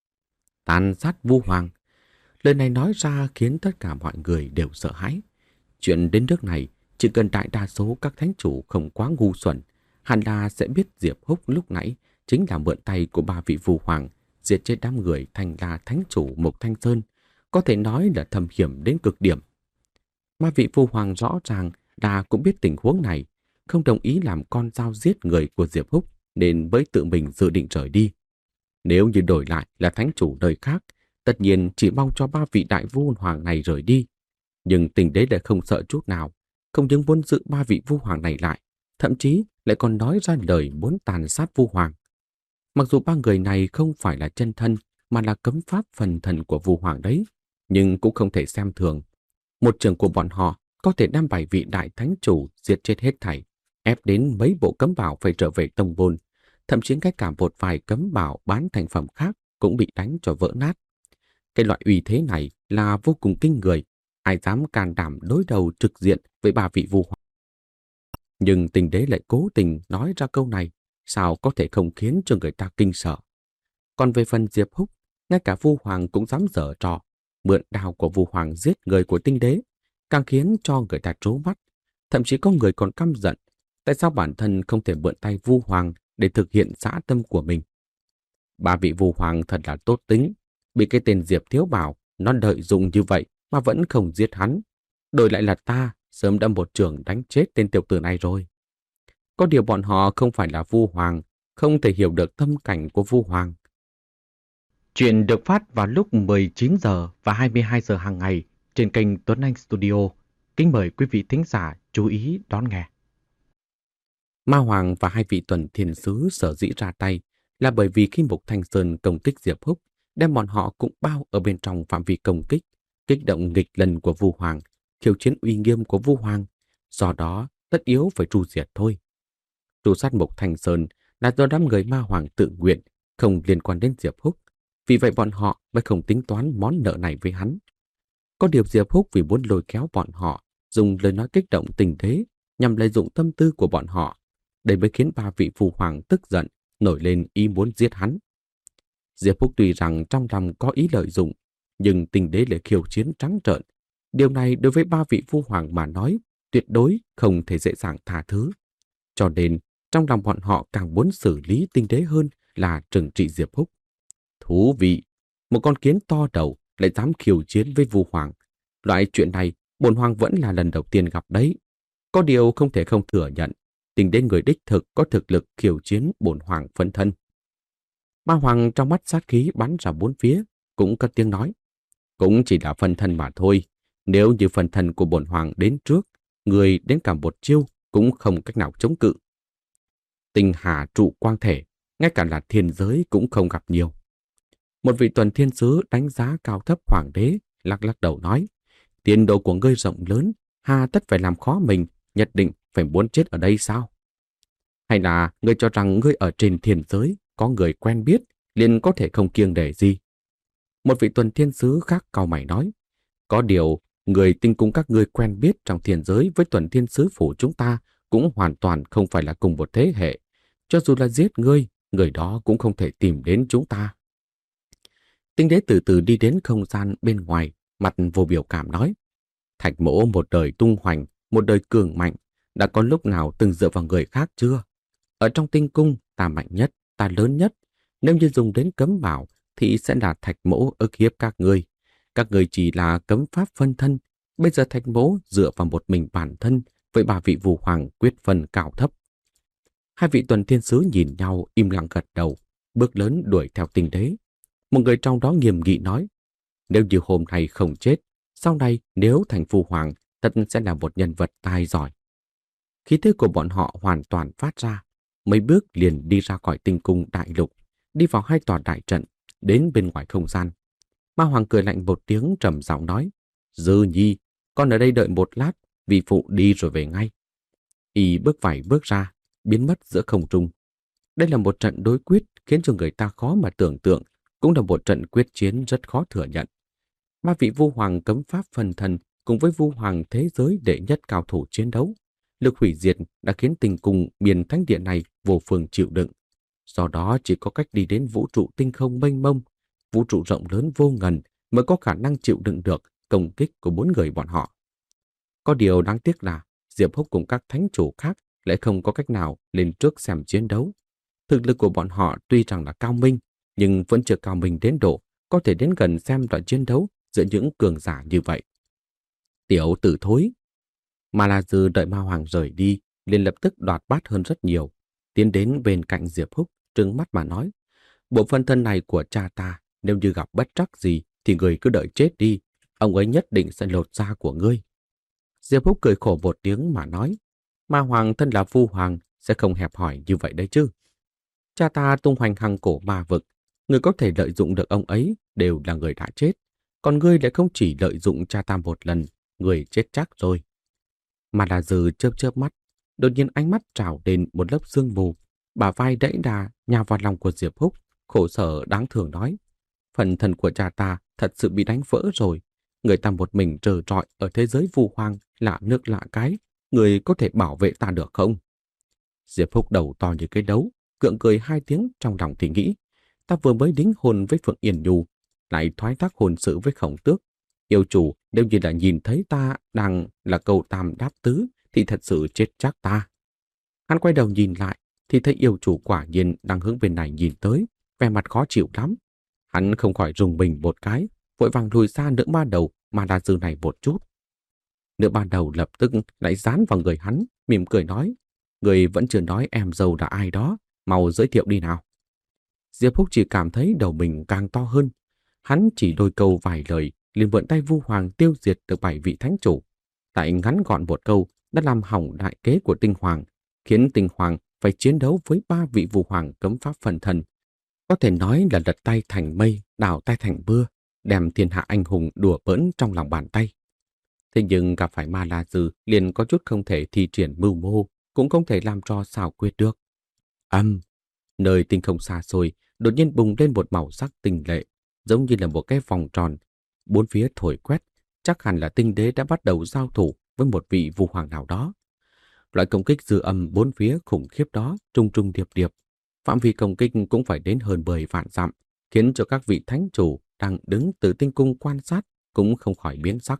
Tàn sát vu hoàng. Lời này nói ra khiến tất cả mọi người đều sợ hãi. Chuyện đến nước này, chỉ cần đại đa số các thánh chủ không quá ngu xuẩn, hẳn là sẽ biết Diệp Húc lúc nãy chính là mượn tay của ba vị vu hoàng diệt chết đám người Thanh La thánh chủ Mục Thanh Sơn, có thể nói là thâm hiểm đến cực điểm. Ba vị vu hoàng rõ ràng là cũng biết tình huống này, không đồng ý làm con dao giết người của Diệp Húc nên mới tự mình dự định rời đi. Nếu như đổi lại là thánh chủ nơi khác, tất nhiên chỉ mong cho ba vị đại vu hoàng này rời đi. Nhưng tình đế lại không sợ chút nào, không những muốn giữ ba vị vu hoàng này lại, thậm chí lại còn nói ra lời muốn tàn sát vu hoàng. Mặc dù ba người này không phải là chân thân mà là cấm pháp phần thần của vu hoàng đấy, nhưng cũng không thể xem thường. Một trường của bọn họ có thể đem bảy vị đại thánh chủ diệt chết hết thảy, ép đến mấy bộ cấm bảo phải trở về tông môn, thậm chí ngay cả một vài cấm bảo bán thành phẩm khác cũng bị đánh cho vỡ nát. Cái loại uy thế này là vô cùng kinh người, ai dám can đảm đối đầu trực diện với ba vị vu hoàng. Nhưng tình đế lại cố tình nói ra câu này, sao có thể không khiến cho người ta kinh sợ. Còn về phần Diệp Húc, ngay cả vu hoàng cũng dám giở trò, mượn đao của vu hoàng giết người của tinh đế, càng khiến cho người ta trố mắt. Thậm chí có người còn căm giận, tại sao bản thân không thể mượn tay vu hoàng để thực hiện dã tâm của mình. Ba vị vu hoàng thật là tốt tính, bị cái tên Diệp Thiếu Bảo nó lợi dụng như vậy mà vẫn không giết hắn. Đổi lại là ta, sớm đã một trường đánh chết tên tiểu tử này rồi. Có điều bọn họ không phải là vu hoàng, không thể hiểu được tâm cảnh của vu hoàng. Chuyện được phát vào lúc mười chín giờ và hai mươi hai giờ hàng ngày trên kênh Tuấn Anh Studio. Kính mời quý vị thính giả chú ý đón nghe. Ma Hoàng và hai vị tuần thiên sứ sở dĩ ra tay là bởi vì khi Mục Thanh Sơn công kích Diệp Húc, đem bọn họ cũng bao ở bên trong phạm vi công kích, kích động nghịch lần của Vu Hoàng, khiêu chiến uy nghiêm của Vu Hoàng, do đó tất yếu phải tru diệt thôi. Tru sát Mục Thanh Sơn là do đám người Ma Hoàng tự nguyện, không liên quan đến Diệp Húc, vì vậy bọn họ mới không tính toán món nợ này với hắn. Có điều Diệp Húc vì muốn lôi kéo bọn họ, dùng lời nói kích động tình thế nhằm lợi dụng tâm tư của bọn họ, đây mới khiến ba vị Vu Hoàng tức giận, nổi lên ý muốn giết hắn. Diệp Húc tuy rằng trong lòng có ý lợi dụng, nhưng tình đế lại khiêu chiến trắng trợn. Điều này đối với ba vị Vu Hoàng mà nói, tuyệt đối không thể dễ dàng tha thứ. Cho nên, trong lòng bọn họ càng muốn xử lý tinh đế hơn là trừng trị Diệp Húc. Thú vị, một con kiến to đầu lại dám khiêu chiến với Vu Hoàng. Loại chuyện này, bổn hoàng vẫn là lần đầu tiên gặp đấy. Có điều không thể không thừa nhận, tình đế người đích thực có thực lực khiêu chiến bổn hoàng phân thân. Ma Hoàng trong mắt sát khí bắn ra bốn phía, cũng cất tiếng nói. Cũng chỉ là phân thân mà thôi. Nếu như phân thân của bổn hoàng đến trước, người đến cả một chiêu cũng không cách nào chống cự. Tinh hà trụ quang thể, ngay cả là thiên giới cũng không gặp nhiều. Một vị tuần thiên sứ đánh giá cao thấp hoàng đế, lắc lắc đầu nói. Tiền đồ của ngươi rộng lớn, hà tất phải làm khó mình, nhất định phải muốn chết ở đây sao? Hay là ngươi cho rằng ngươi ở trên thiên giới, có người quen biết, liền có thể không kiêng nể gì? Một vị tuần thiên sứ khác cau mày nói. Có điều, người tinh cung các ngươi quen biết trong thiên giới với tuần thiên sứ phủ chúng ta cũng hoàn toàn không phải là cùng một thế hệ. Cho dù là giết ngươi, người đó cũng không thể tìm đến chúng ta. Tinh đế từ từ đi đến không gian bên ngoài, mặt vô biểu cảm nói. Thạch Mỗ một đời tung hoành, một đời cường mạnh, đã có lúc nào từng dựa vào người khác chưa? Ở trong tinh cung, ta mạnh nhất, ta lớn nhất. Nếu như dùng đến cấm bảo, thì sẽ là Thạch Mỗ ức hiếp các ngươi. Các ngươi chỉ là cấm pháp phân thân. Bây giờ Thạch Mỗ dựa vào một mình bản thân, với ba vị Vu Hoàng quyết phân cao thấp. Hai vị tuần thiên sứ nhìn nhau im lặng gật đầu, bước lớn đuổi theo tinh đế. Một người trong đó nghiêm nghị nói, nếu như hôm nay không chết, sau này nếu thành Vu Hoàng, tất sẽ là một nhân vật tài giỏi. Khí thế của bọn họ hoàn toàn phát ra, mấy bước liền đi ra khỏi tinh cung đại lục, đi vào hai tòa đại trận, đến bên ngoài không gian. Ma Hoàng cười lạnh một tiếng trầm giọng nói, Dư Nhi, con ở đây đợi một lát, vì phụ đi rồi về ngay. Y bước vài bước ra, biến mất giữa không trung. Đây là một trận đối quyết khiến cho người ta khó mà tưởng tượng, cũng là một trận quyết chiến rất khó thừa nhận. Ba vị Vu Hoàng cấm pháp phân thân cùng với Vu Hoàng thế giới đệ nhất cao thủ chiến đấu. Lực hủy diệt đã khiến tinh cung miền thánh địa này vô phương chịu đựng. Do đó chỉ có cách đi đến vũ trụ tinh không mênh mông, vũ trụ rộng lớn vô ngần mới có khả năng chịu đựng được công kích của bốn người bọn họ. Có điều đáng tiếc là Diệp Húc cùng các thánh chủ khác lại không có cách nào lên trước xem chiến đấu. Thực lực của bọn họ tuy rằng là cao minh, nhưng vẫn chưa cao minh đến độ có thể đến gần xem đoạn chiến đấu giữa những cường giả như vậy. Tiểu tử thối. Mà là Dư đợi Ma Hoàng rời đi, liền lập tức đoạt bát hơn rất nhiều, tiến đến bên cạnh Diệp Húc, trừng mắt mà nói: bộ phân thân này của cha ta, nếu như gặp bất trắc gì thì người cứ đợi chết đi, ông ấy nhất định sẽ lột da của ngươi. Diệp Húc cười khổ một tiếng mà nói: Ma Hoàng thân là Vu Hoàng sẽ không hẹp hòi như vậy đấy chứ. Cha ta tung hoành hằng cổ ma vực, người có thể lợi dụng được ông ấy đều là người đã chết, còn ngươi lại không chỉ lợi dụng cha ta một lần, người chết chắc rồi. Mà là Dừ chớp chớp mắt, đột nhiên ánh mắt trào lên một lớp sương mù, bả vai đẫy đà nhào vào lòng của Diệp Húc, khổ sở đáng thương nói: phần thân của cha ta thật sự bị đánh vỡ rồi, người ta một mình trơ trọi ở thế giới Vu Hoang, lạ nước lạ cái, người có thể bảo vệ ta được không? Diệp Húc đầu to như cái đấu, gượng cười hai tiếng, trong lòng thì nghĩ: ta vừa mới đính hôn với Phượng Yên Nhu, lại thoái thác hôn sự với Khổng Tước. Yêu chủ nếu như là nhìn thấy ta đang là cầu tam đáp tứ thì thật sự chết chắc ta. Hắn quay đầu nhìn lại thì thấy yêu chủ quả nhiên đang hướng bên này nhìn tới, vẻ mặt khó chịu lắm. Hắn không khỏi rùng mình một cái, vội vàng lùi xa nữ ma đầu mà đa dư này một chút. Nữ ma đầu lập tức lại dán vào người hắn, mỉm cười nói: người vẫn chưa nói em dâu là ai đó, mau giới thiệu đi nào. Diệp Húc chỉ cảm thấy đầu mình càng to hơn. Hắn chỉ đôi câu vài lời liền vượn tay Vu Hoàng tiêu diệt được bảy vị thánh chủ. Tại ngắn gọn một câu đã làm hỏng đại kế của Tinh Hoàng, khiến Tinh Hoàng phải chiến đấu với ba vị Vu Hoàng cấm pháp phần thần. Có thể nói là lật tay thành mây, đảo tay thành mưa, đem thiên hạ anh hùng đùa bỡn trong lòng bàn tay. Thế nhưng gặp phải Ma La Dư liền có chút không thể thi triển mưu mô, cũng không thể làm cho xảo quyệt được. Âm, nơi tinh không xa xôi đột nhiên bùng lên một màu sắc tinh lệ, giống như là một cái vòng tròn, bốn phía thổi quét, chắc hẳn là tinh đế đã bắt đầu giao thủ với một vị Vu Hoàng nào đó. Loại công kích dư âm bốn phía khủng khiếp đó trung trung điệp điệp, phạm vi công kích cũng phải đến hơn mười vạn dặm, khiến cho các vị thánh chủ đang đứng từ tinh cung quan sát cũng không khỏi biến sắc.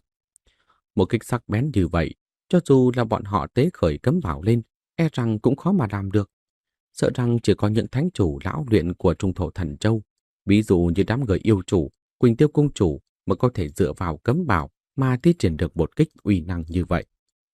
Một kích sắc bén như vậy, cho dù là bọn họ tế khởi cấm bảo lên, e rằng cũng khó mà làm được. Sợ rằng chỉ có những thánh chủ lão luyện của Trung Thổ Thần Châu, ví dụ như đám người yêu chủ, Quỳnh Tiêu Cung chủ, mới có thể dựa vào cấm bảo mà thi triển được một kích uy năng như vậy.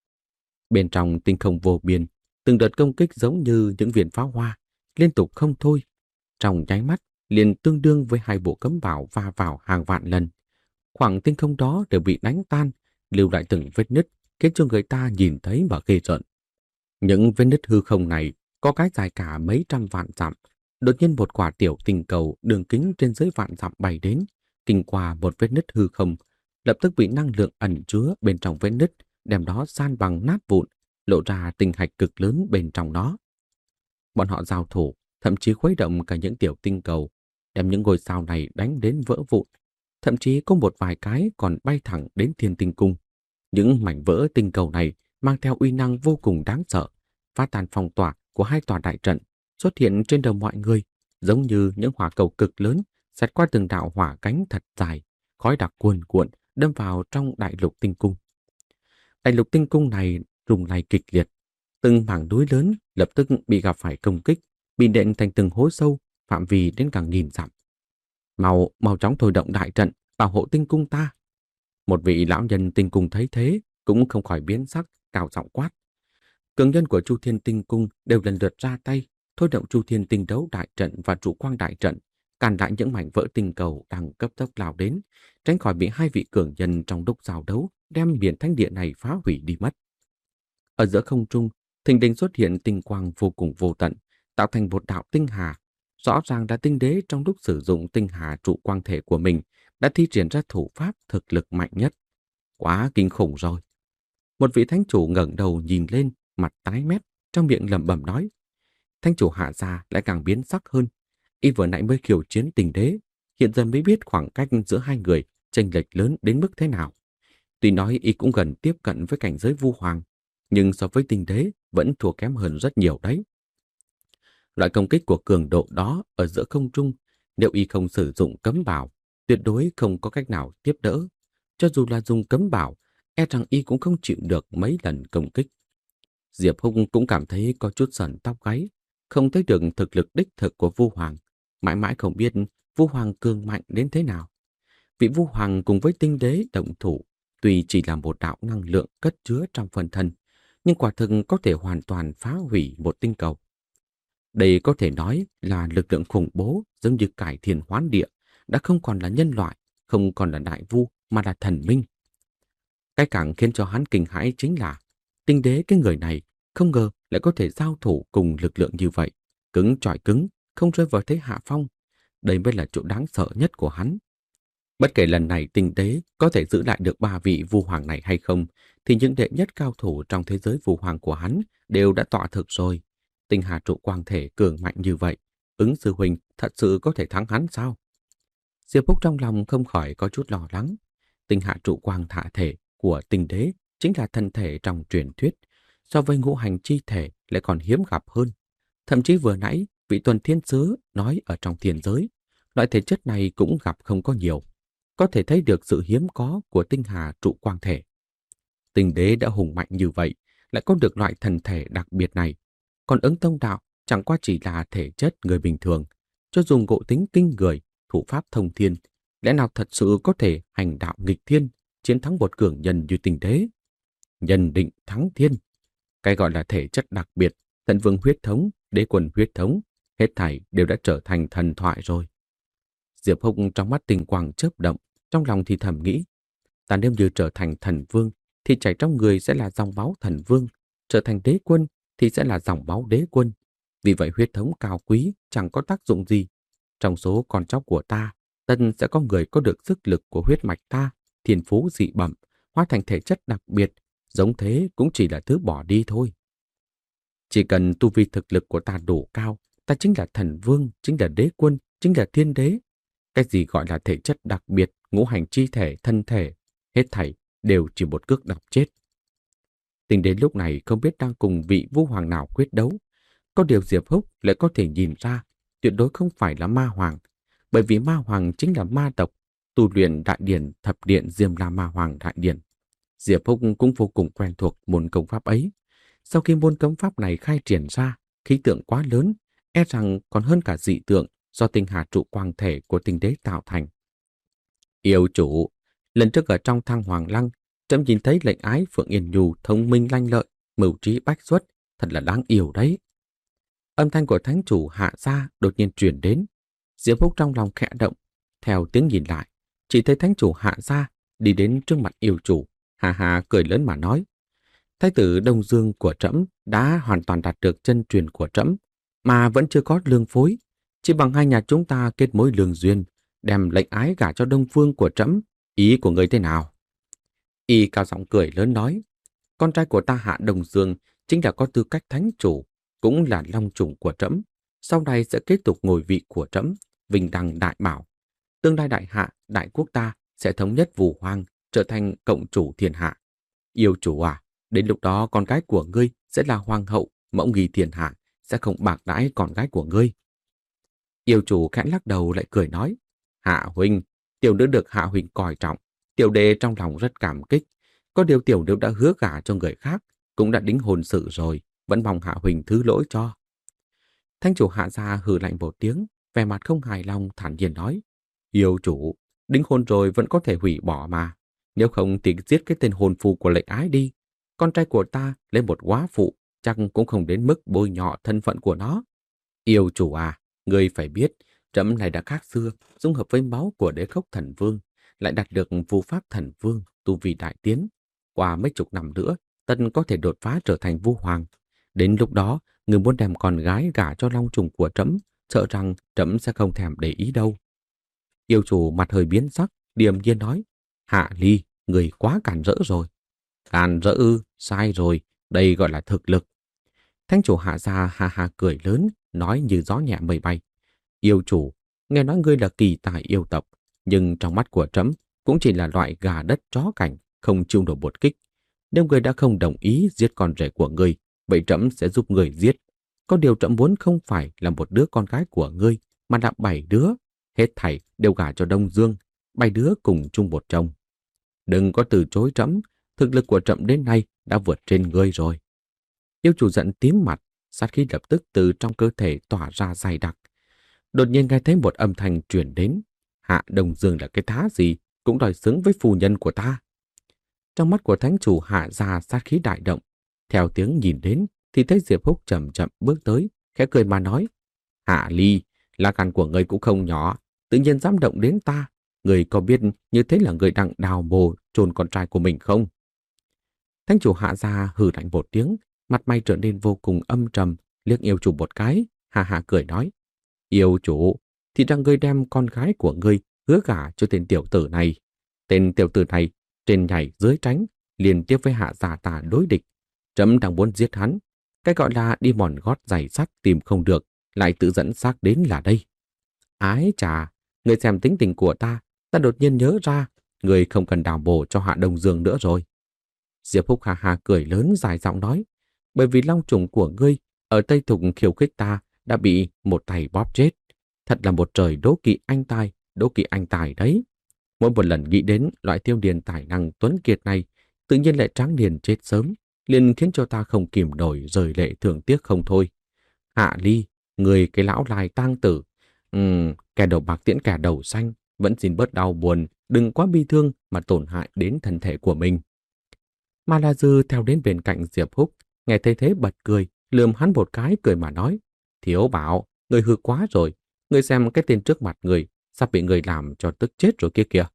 Bên trong tinh không vô biên, từng đợt công kích giống như những viên pháo hoa, liên tục không thôi. Trong nháy mắt, liền tương đương với hai bộ cấm bảo va vào hàng vạn lần. Khoảng tinh không đó đều bị đánh tan, lưu lại từng vết nứt, khiến cho người ta nhìn thấy mà ghê rợn. Những vết nứt hư không này có cái dài cả mấy trăm vạn dặm. Đột nhiên một quả tiểu tinh cầu đường kính trên dưới vạn dặm bay đến, kinh qua một vết nứt hư không, lập tức bị năng lượng ẩn chứa bên trong vết nứt, đem đó san bằng nát vụn, lộ ra tinh hạch cực lớn bên trong đó. Bọn họ giao thủ, thậm chí khuấy động cả những tiểu tinh cầu, đem những ngôi sao này đánh đến vỡ vụn. Thậm chí có một vài cái còn bay thẳng đến Thiên Tinh Cung. Những mảnh vỡ tinh cầu này mang theo uy năng vô cùng đáng sợ, phá tan phong tỏa của hai tòa đại trận, xuất hiện trên đầu mọi người, giống như những hỏa cầu cực lớn xẹt qua từng đạo hỏa cánh thật dài, khói đặc cuồn cuộn đâm vào trong đại lục tinh cung. Đại lục tinh cung này rung lay kịch liệt, từng mảng núi lớn lập tức bị gặp phải công kích, bị đện thành từng hố sâu, phạm vi đến cả nghìn dặm. Mau, mau chóng thôi động đại trận, bảo hộ tinh cung ta. Một vị lão nhân tinh cung thấy thế, cũng không khỏi biến sắc, cao giọng quát. Cường nhân của Chu Thiên Tinh Cung đều lần lượt ra tay, thôi động Chu Thiên Tinh Đấu đại trận và Trụ Quang đại trận, cản lại những mảnh vỡ tinh cầu đang cấp tốc lao đến, tránh khỏi bị hai vị cường nhân trong lúc giao đấu đem biển thánh địa này phá hủy đi mất. Ở giữa không trung, thình lình xuất hiện tinh quang vô cùng vô tận, tạo thành một đạo tinh hà. Rõ ràng là tinh đế trong lúc sử dụng tinh hà trụ quang thể của mình đã thi triển ra thủ pháp thực lực mạnh nhất. Quá kinh khủng rồi. Một vị thánh chủ ngẩng đầu nhìn lên, mặt tái mét, trong miệng lẩm bẩm nói. Thánh chủ hạ gia lại càng biến sắc hơn. Y vừa nãy mới khiêu chiến tinh đế, hiện giờ mới biết khoảng cách giữa hai người chênh lệch lớn đến mức thế nào. Tuy nói y cũng gần tiếp cận với cảnh giới Vu Hoàng, nhưng so với tinh đế vẫn thua kém hơn rất nhiều đấy. Loại công kích của cường độ đó ở giữa không trung, nếu y không sử dụng cấm bảo, tuyệt đối không có cách nào tiếp đỡ. Cho dù là dùng cấm bảo, e rằng y cũng không chịu được mấy lần công kích. Diệp Hùng cũng cảm thấy có chút sởn tóc gáy, không thấy được thực lực đích thực của Vu Hoàng, mãi mãi không biết Vu Hoàng cường mạnh đến thế nào. Vị Vu Hoàng cùng với tinh đế động thủ, tuy chỉ là một đạo năng lượng cất chứa trong phần thân, nhưng quả thực có thể hoàn toàn phá hủy một tinh cầu. Đây có thể nói là lực lượng khủng bố giống như cải thiên hoán địa, đã không còn là nhân loại, không còn là đại vu mà là thần minh. Cái càng khiến cho hắn kinh hãi chính là tinh đế cái người này không ngờ lại có thể giao thủ cùng lực lượng như vậy, cứng chọi cứng, không rơi vào thế hạ phong. Đây mới là chỗ đáng sợ nhất của hắn. Bất kể lần này tinh đế có thể giữ lại được ba vị vu hoàng này hay không, thì những đệ nhất cao thủ trong thế giới vu hoàng của hắn đều đã tọa thực rồi. Tinh hà trụ quang thể cường mạnh như vậy, ứng sư huynh thật sự có thể thắng hắn sao? Diệp Phúc trong lòng không khỏi có chút lo lắng. Tinh hạ trụ quang thả thể của tinh đế chính là thân thể trong truyền thuyết, so với ngũ hành chi thể lại còn hiếm gặp hơn. Thậm chí vừa nãy, vị tuần thiên sứ nói ở trong thiên giới, loại thể chất này cũng gặp không có nhiều. Có thể thấy được sự hiếm có của tinh hà trụ quang thể. Tinh đế đã hùng mạnh như vậy, lại có được loại thần thể đặc biệt này. Còn ứng tông đạo chẳng qua chỉ là thể chất người bình thường. Cho dùng ngộ tính kinh người, thủ pháp thông thiên, lẽ nào thật sự có thể hành đạo nghịch thiên, chiến thắng một cường nhân như tinh đế? Nhân định thắng thiên. Cái gọi là thể chất đặc biệt, thần vương huyết thống, đế quân huyết thống, hết thảy đều đã trở thành thần thoại rồi. Diệp Húc trong mắt tinh quang chớp động, trong lòng thì thầm nghĩ, ta nếu như trở thành thần vương thì chảy trong người sẽ là dòng máu thần vương, trở thành đế quân thì sẽ là dòng máu đế quân. Vì vậy huyết thống cao quý chẳng có tác dụng gì. Trong số con cháu của ta, tân sẽ có người có được sức lực của huyết mạch ta, thiên phú dị bẩm, hóa thành thể chất đặc biệt, giống thế cũng chỉ là thứ bỏ đi thôi. Chỉ cần tu vi thực lực của ta đủ cao, ta chính là thần vương, chính là đế quân, chính là thiên đế. Cái gì gọi là thể chất đặc biệt, ngũ hành chi thể, thân thể, hết thảy đều chỉ một cước đạp chết. Tinh đến lúc này không biết đang cùng vị vu hoàng nào quyết đấu. Có điều Diệp Húc lại có thể nhìn ra tuyệt đối không phải là ma hoàng, bởi vì ma hoàng chính là ma tộc, tu luyện đại điển thập điện Diêm La Ma Hoàng đại điển. Diệp Húc cũng vô cùng quen thuộc môn công pháp ấy. Sau khi môn công pháp này khai triển ra, khí tượng quá lớn, e rằng còn hơn cả dị tượng do tinh hà trụ quang thể của tinh đế tạo thành. Yêu chủ, lần trước ở trong Thăng Hoàng Lăng, trẫm nhìn thấy lệnh ái Phượng Yên Nhu thông minh lanh lợi, mưu trí bách xuất, thật là đáng yêu đấy. Âm thanh của thánh chủ hạ gia đột nhiên truyền đến. Diệp Húc trong lòng khẽ động, theo tiếng nhìn lại, chỉ thấy thánh chủ hạ gia đi đến trước mặt yêu chủ, hà hà cười lớn mà nói: Thái tử Đông Dương của trẫm đã hoàn toàn đạt được chân truyền của trẫm, mà vẫn chưa có lương phối. Chỉ bằng hai nhà chúng ta kết mối lương duyên, đem lệnh ái gả cho Đông Phương của trẫm, ý của ngươi thế nào? Y cao giọng cười lớn nói: Con trai của ta Hạ Đông Dương chính là có tư cách thánh chủ, cũng là long trùng của trẫm, sau này sẽ kế tục ngồi vị của trẫm, vinh đăng đại bảo. Tương lai đại hạ, đại quốc ta sẽ thống nhất Vũ Hoang, trở thành cộng chủ thiên hạ. Yêu chủ à, đến lúc đó con gái của ngươi sẽ là hoàng hậu, mẫu nghi thiên hạ, sẽ không bạc đãi con gái của ngươi. Yêu chủ khẽ lắc đầu lại cười nói: Hạ huynh, tiểu nữ được hạ huynh coi trọng, tiểu đệ trong lòng rất cảm kích. Có điều tiểu nữ đã hứa gả cho người khác, cũng đã đính hôn sự rồi, vẫn mong hạ huynh thứ lỗi cho. Thánh chủ Hạ gia hừ lạnh một tiếng, vẻ mặt không hài lòng thản nhiên nói: Yêu chủ, đính hôn rồi vẫn có thể hủy bỏ mà. Nếu không thì giết cái tên hôn phu của lệnh ái đi. Con trai của ta lấy một góa phụ, chắc cũng không đến mức bôi nhọ thân phận của nó. Yêu chủ à, ngươi phải biết, trẫm này đã khác xưa, dung hợp với máu của đế khốc thần vương, lại đạt được vu pháp thần vương, tu vi đại tiến. Qua mấy chục năm nữa, tân có thể đột phá trở thành vu hoàng. Đến lúc đó, người muốn đem con gái gả cho long trùng của trẫm, sợ rằng trẫm sẽ không thèm để ý đâu. Yêu chủ mặt hơi biến sắc, điềm nhiên nói: Hạ Ly, người quá cản rỡ rồi. Cản rỡ ư, sai rồi, đây gọi là thực lực. Thánh chủ Hạ gia ha ha cười lớn, nói như gió nhẹ mây bay: Yêu chủ, nghe nói ngươi là kỳ tài yêu tộc, nhưng trong mắt của trẫm cũng chỉ là loại gà đất chó cảnh, không chịu nổi một kích. Nếu ngươi đã không đồng ý giết con rể của ngươi, vậy trẫm sẽ giúp ngươi giết. Có điều trẫm muốn không phải là một đứa con gái của ngươi, mà là bảy đứa. Hết thảy đều gả cho Đông Dương, bảy đứa cùng chung một chồng. Đừng có từ chối trẫm, thực lực của trẫm đến nay đã vượt trên ngươi rồi. Yêu chủ giận tím mặt, sát khí lập tức từ trong cơ thể tỏa ra dày đặc. Đột nhiên nghe thấy một âm thanh truyền đến: Hạ Đông Dương là cái thá gì, cũng đòi xứng với phu nhân của ta. Trong mắt của thánh chủ Hạ gia sát khí đại động, Theo tiếng nhìn đến thì thấy Diệp Húc chậm chậm bước tới, khẽ cười mà nói: Hạ Ly, lá gan của ngươi cũng không nhỏ, tự nhiên dám động đến ta. Ngươi có biết như thế là người đang đào mồ chôn con trai của mình không? Thánh chủ Hạ gia hừ lạnh một tiếng, mặt mày trở nên vô cùng âm trầm, liếc yêu chủ một cái, hà hà cười nói: Yêu chủ, thì rằng ngươi đem con gái của ngươi hứa gả cho tên tiểu tử này. Tên tiểu tử này trên nhảy dưới tránh, liên tiếp với Hạ gia ta đối địch. Trẫm đang muốn giết hắn. Cái gọi là đi mòn gót giày sắt tìm không được, lại tự dẫn xác đến là đây. Ái chà, ngươi xem tính tình của ta, ta đột nhiên nhớ ra, ngươi không cần đào bổ cho Hạ Đông Dương nữa rồi. Diệp Húc hà hà cười lớn dài giọng nói: Bởi vì long trùng của ngươi ở Tây Thục khiêu khích ta đã bị một tay bóp chết. Thật là một trời đố kỵ anh tài, đố kỵ anh tài đấy. Mỗi một lần nghĩ đến loại tiêu điền tài năng tuấn kiệt này, tự nhiên lại tráng niên chết sớm, liền khiến cho ta không kìm nổi rời lệ thương tiếc không thôi. Hạ Ly, người cái lão lai tang tử, uhm, kẻ đầu bạc tiễn kẻ đầu xanh, vẫn xin bớt đau buồn, đừng quá bi thương mà tổn hại đến thân thể của mình. Ma La Dư theo đến bên cạnh Diệp Húc, nghe thấy thế bật cười, lườm hắn một cái cười mà nói: Thiếu bảo, người hư quá rồi, người xem cái tên trước mặt người, sắp bị người làm cho tức chết rồi kia kìa.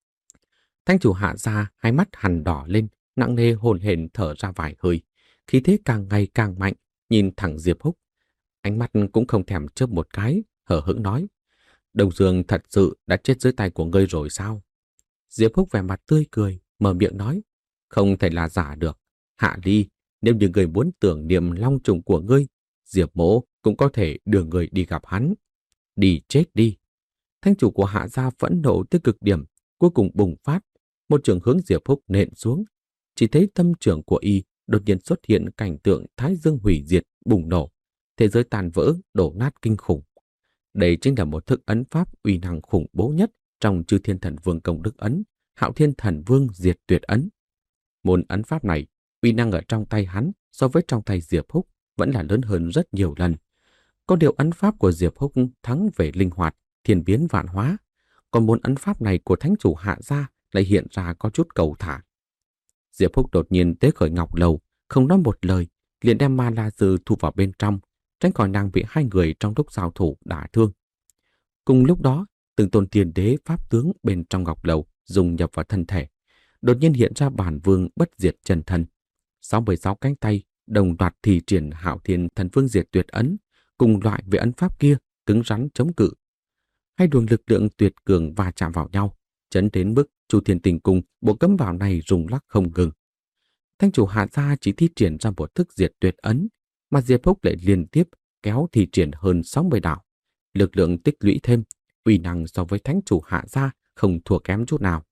Thanh chủ Hạ gia hai mắt hằn đỏ lên, nặng nề hồn hển thở ra vài hơi, khí thế càng ngày càng mạnh, nhìn thẳng Diệp Húc. Ánh mắt cũng không thèm chớp một cái, hờ hững nói: Đông Dương thật sự đã chết dưới tay của ngươi rồi sao? Diệp Húc vẻ mặt tươi cười, mở miệng nói: Không thể là giả được. Hạ Ly, nếu như ngươi muốn tưởng niệm long trùng của ngươi, Diệp Mỗ cũng có thể đưa người đi gặp hắn. Đi chết đi. Thanh chủ của Hạ gia phẫn nộ tới cực điểm, cuối cùng bùng phát, một trường hướng Diệp Húc nện xuống. Chỉ thấy tâm trường của y đột nhiên xuất hiện cảnh tượng thái dương hủy diệt bùng nổ, thế giới tàn vỡ, đổ nát kinh khủng. Đây chính là một thức ấn pháp uy năng khủng bố nhất trong Chư Thiên Thần Vương Công Đức Ấn, Hạo Thiên Thần Vương Diệt Tuyệt Ấn. Môn ấn pháp này, uy năng ở trong tay hắn so với trong tay Diệp Húc vẫn là lớn hơn rất nhiều lần. Có điều ấn pháp của Diệp Húc thắng về linh hoạt, thiên biến vạn hóa, còn môn ấn pháp này của thánh chủ Hạ gia lại hiện ra có chút cầu thả. Diệp Húc đột nhiên tế khởi ngọc lầu, không nói một lời, liền đem Ma La Dư thu vào bên trong, tránh khỏi nàng bị hai người trong lúc giao thủ đả thương. Cùng lúc đó, từng tôn tiền đế pháp tướng bên trong ngọc lầu dùng nhập vào thân thể, đột nhiên hiện ra bản vương bất diệt chân thân. sáu mươi sáu cánh tay đồng loạt thì triển Hạo Thiên Thần Vương Diệt Tuyệt Ấn, cùng loại với ấn pháp kia cứng rắn chống cự. Hai luồng lực lượng tuyệt cường va chạm vào nhau, chấn đến mức Chu Thiên Tình Cung bộ cấm vào này rung lắc không ngừng. Thanh chủ Hạ gia chỉ thi triển ra một thức Diệt Tuyệt Ấn, mà Diệp Húc lại liên tiếp kéo thi triển hơn sáu mươi đạo. Lực lượng tích lũy thêm, uy năng so với thánh chủ Hạ gia không thua kém chút nào.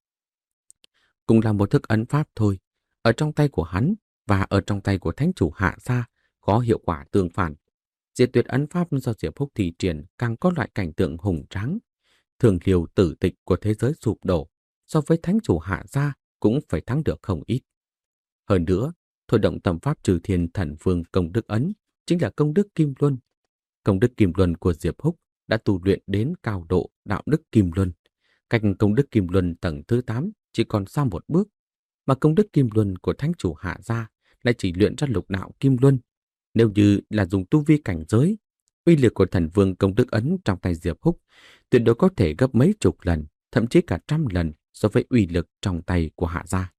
Cũng là một thức ấn pháp thôi, ở trong tay của hắn và ở trong tay của thánh chủ Hạ gia có hiệu quả tương phản. Diệt Tuyệt Ấn pháp do Diệp Húc thi triển càng có loại cảnh tượng hùng tráng, thường liều tử tịch của thế giới sụp đổ, so với thánh chủ Hạ gia cũng phải thắng được không ít. Hơn nữa, thôi động tầm pháp Trừ Thiên Thần Vương Công Đức Ấn chính là công đức Kim Luân. Công đức Kim Luân của Diệp Húc đã tu luyện đến cao độ đạo đức Kim Luân. Cách công đức Kim Luân tầng thứ tám chỉ còn xa một bước, mà công đức Kim Luân của thánh chủ Hạ gia lại chỉ luyện ra lục đạo Kim Luân. Nếu như là dùng tu vi cảnh giới, uy lực của Thần Vương Công Đức Ấn trong tay Diệp Húc tuyệt đối có thể gấp mấy chục lần, thậm chí cả trăm lần so với uy lực trong tay của Hạ gia.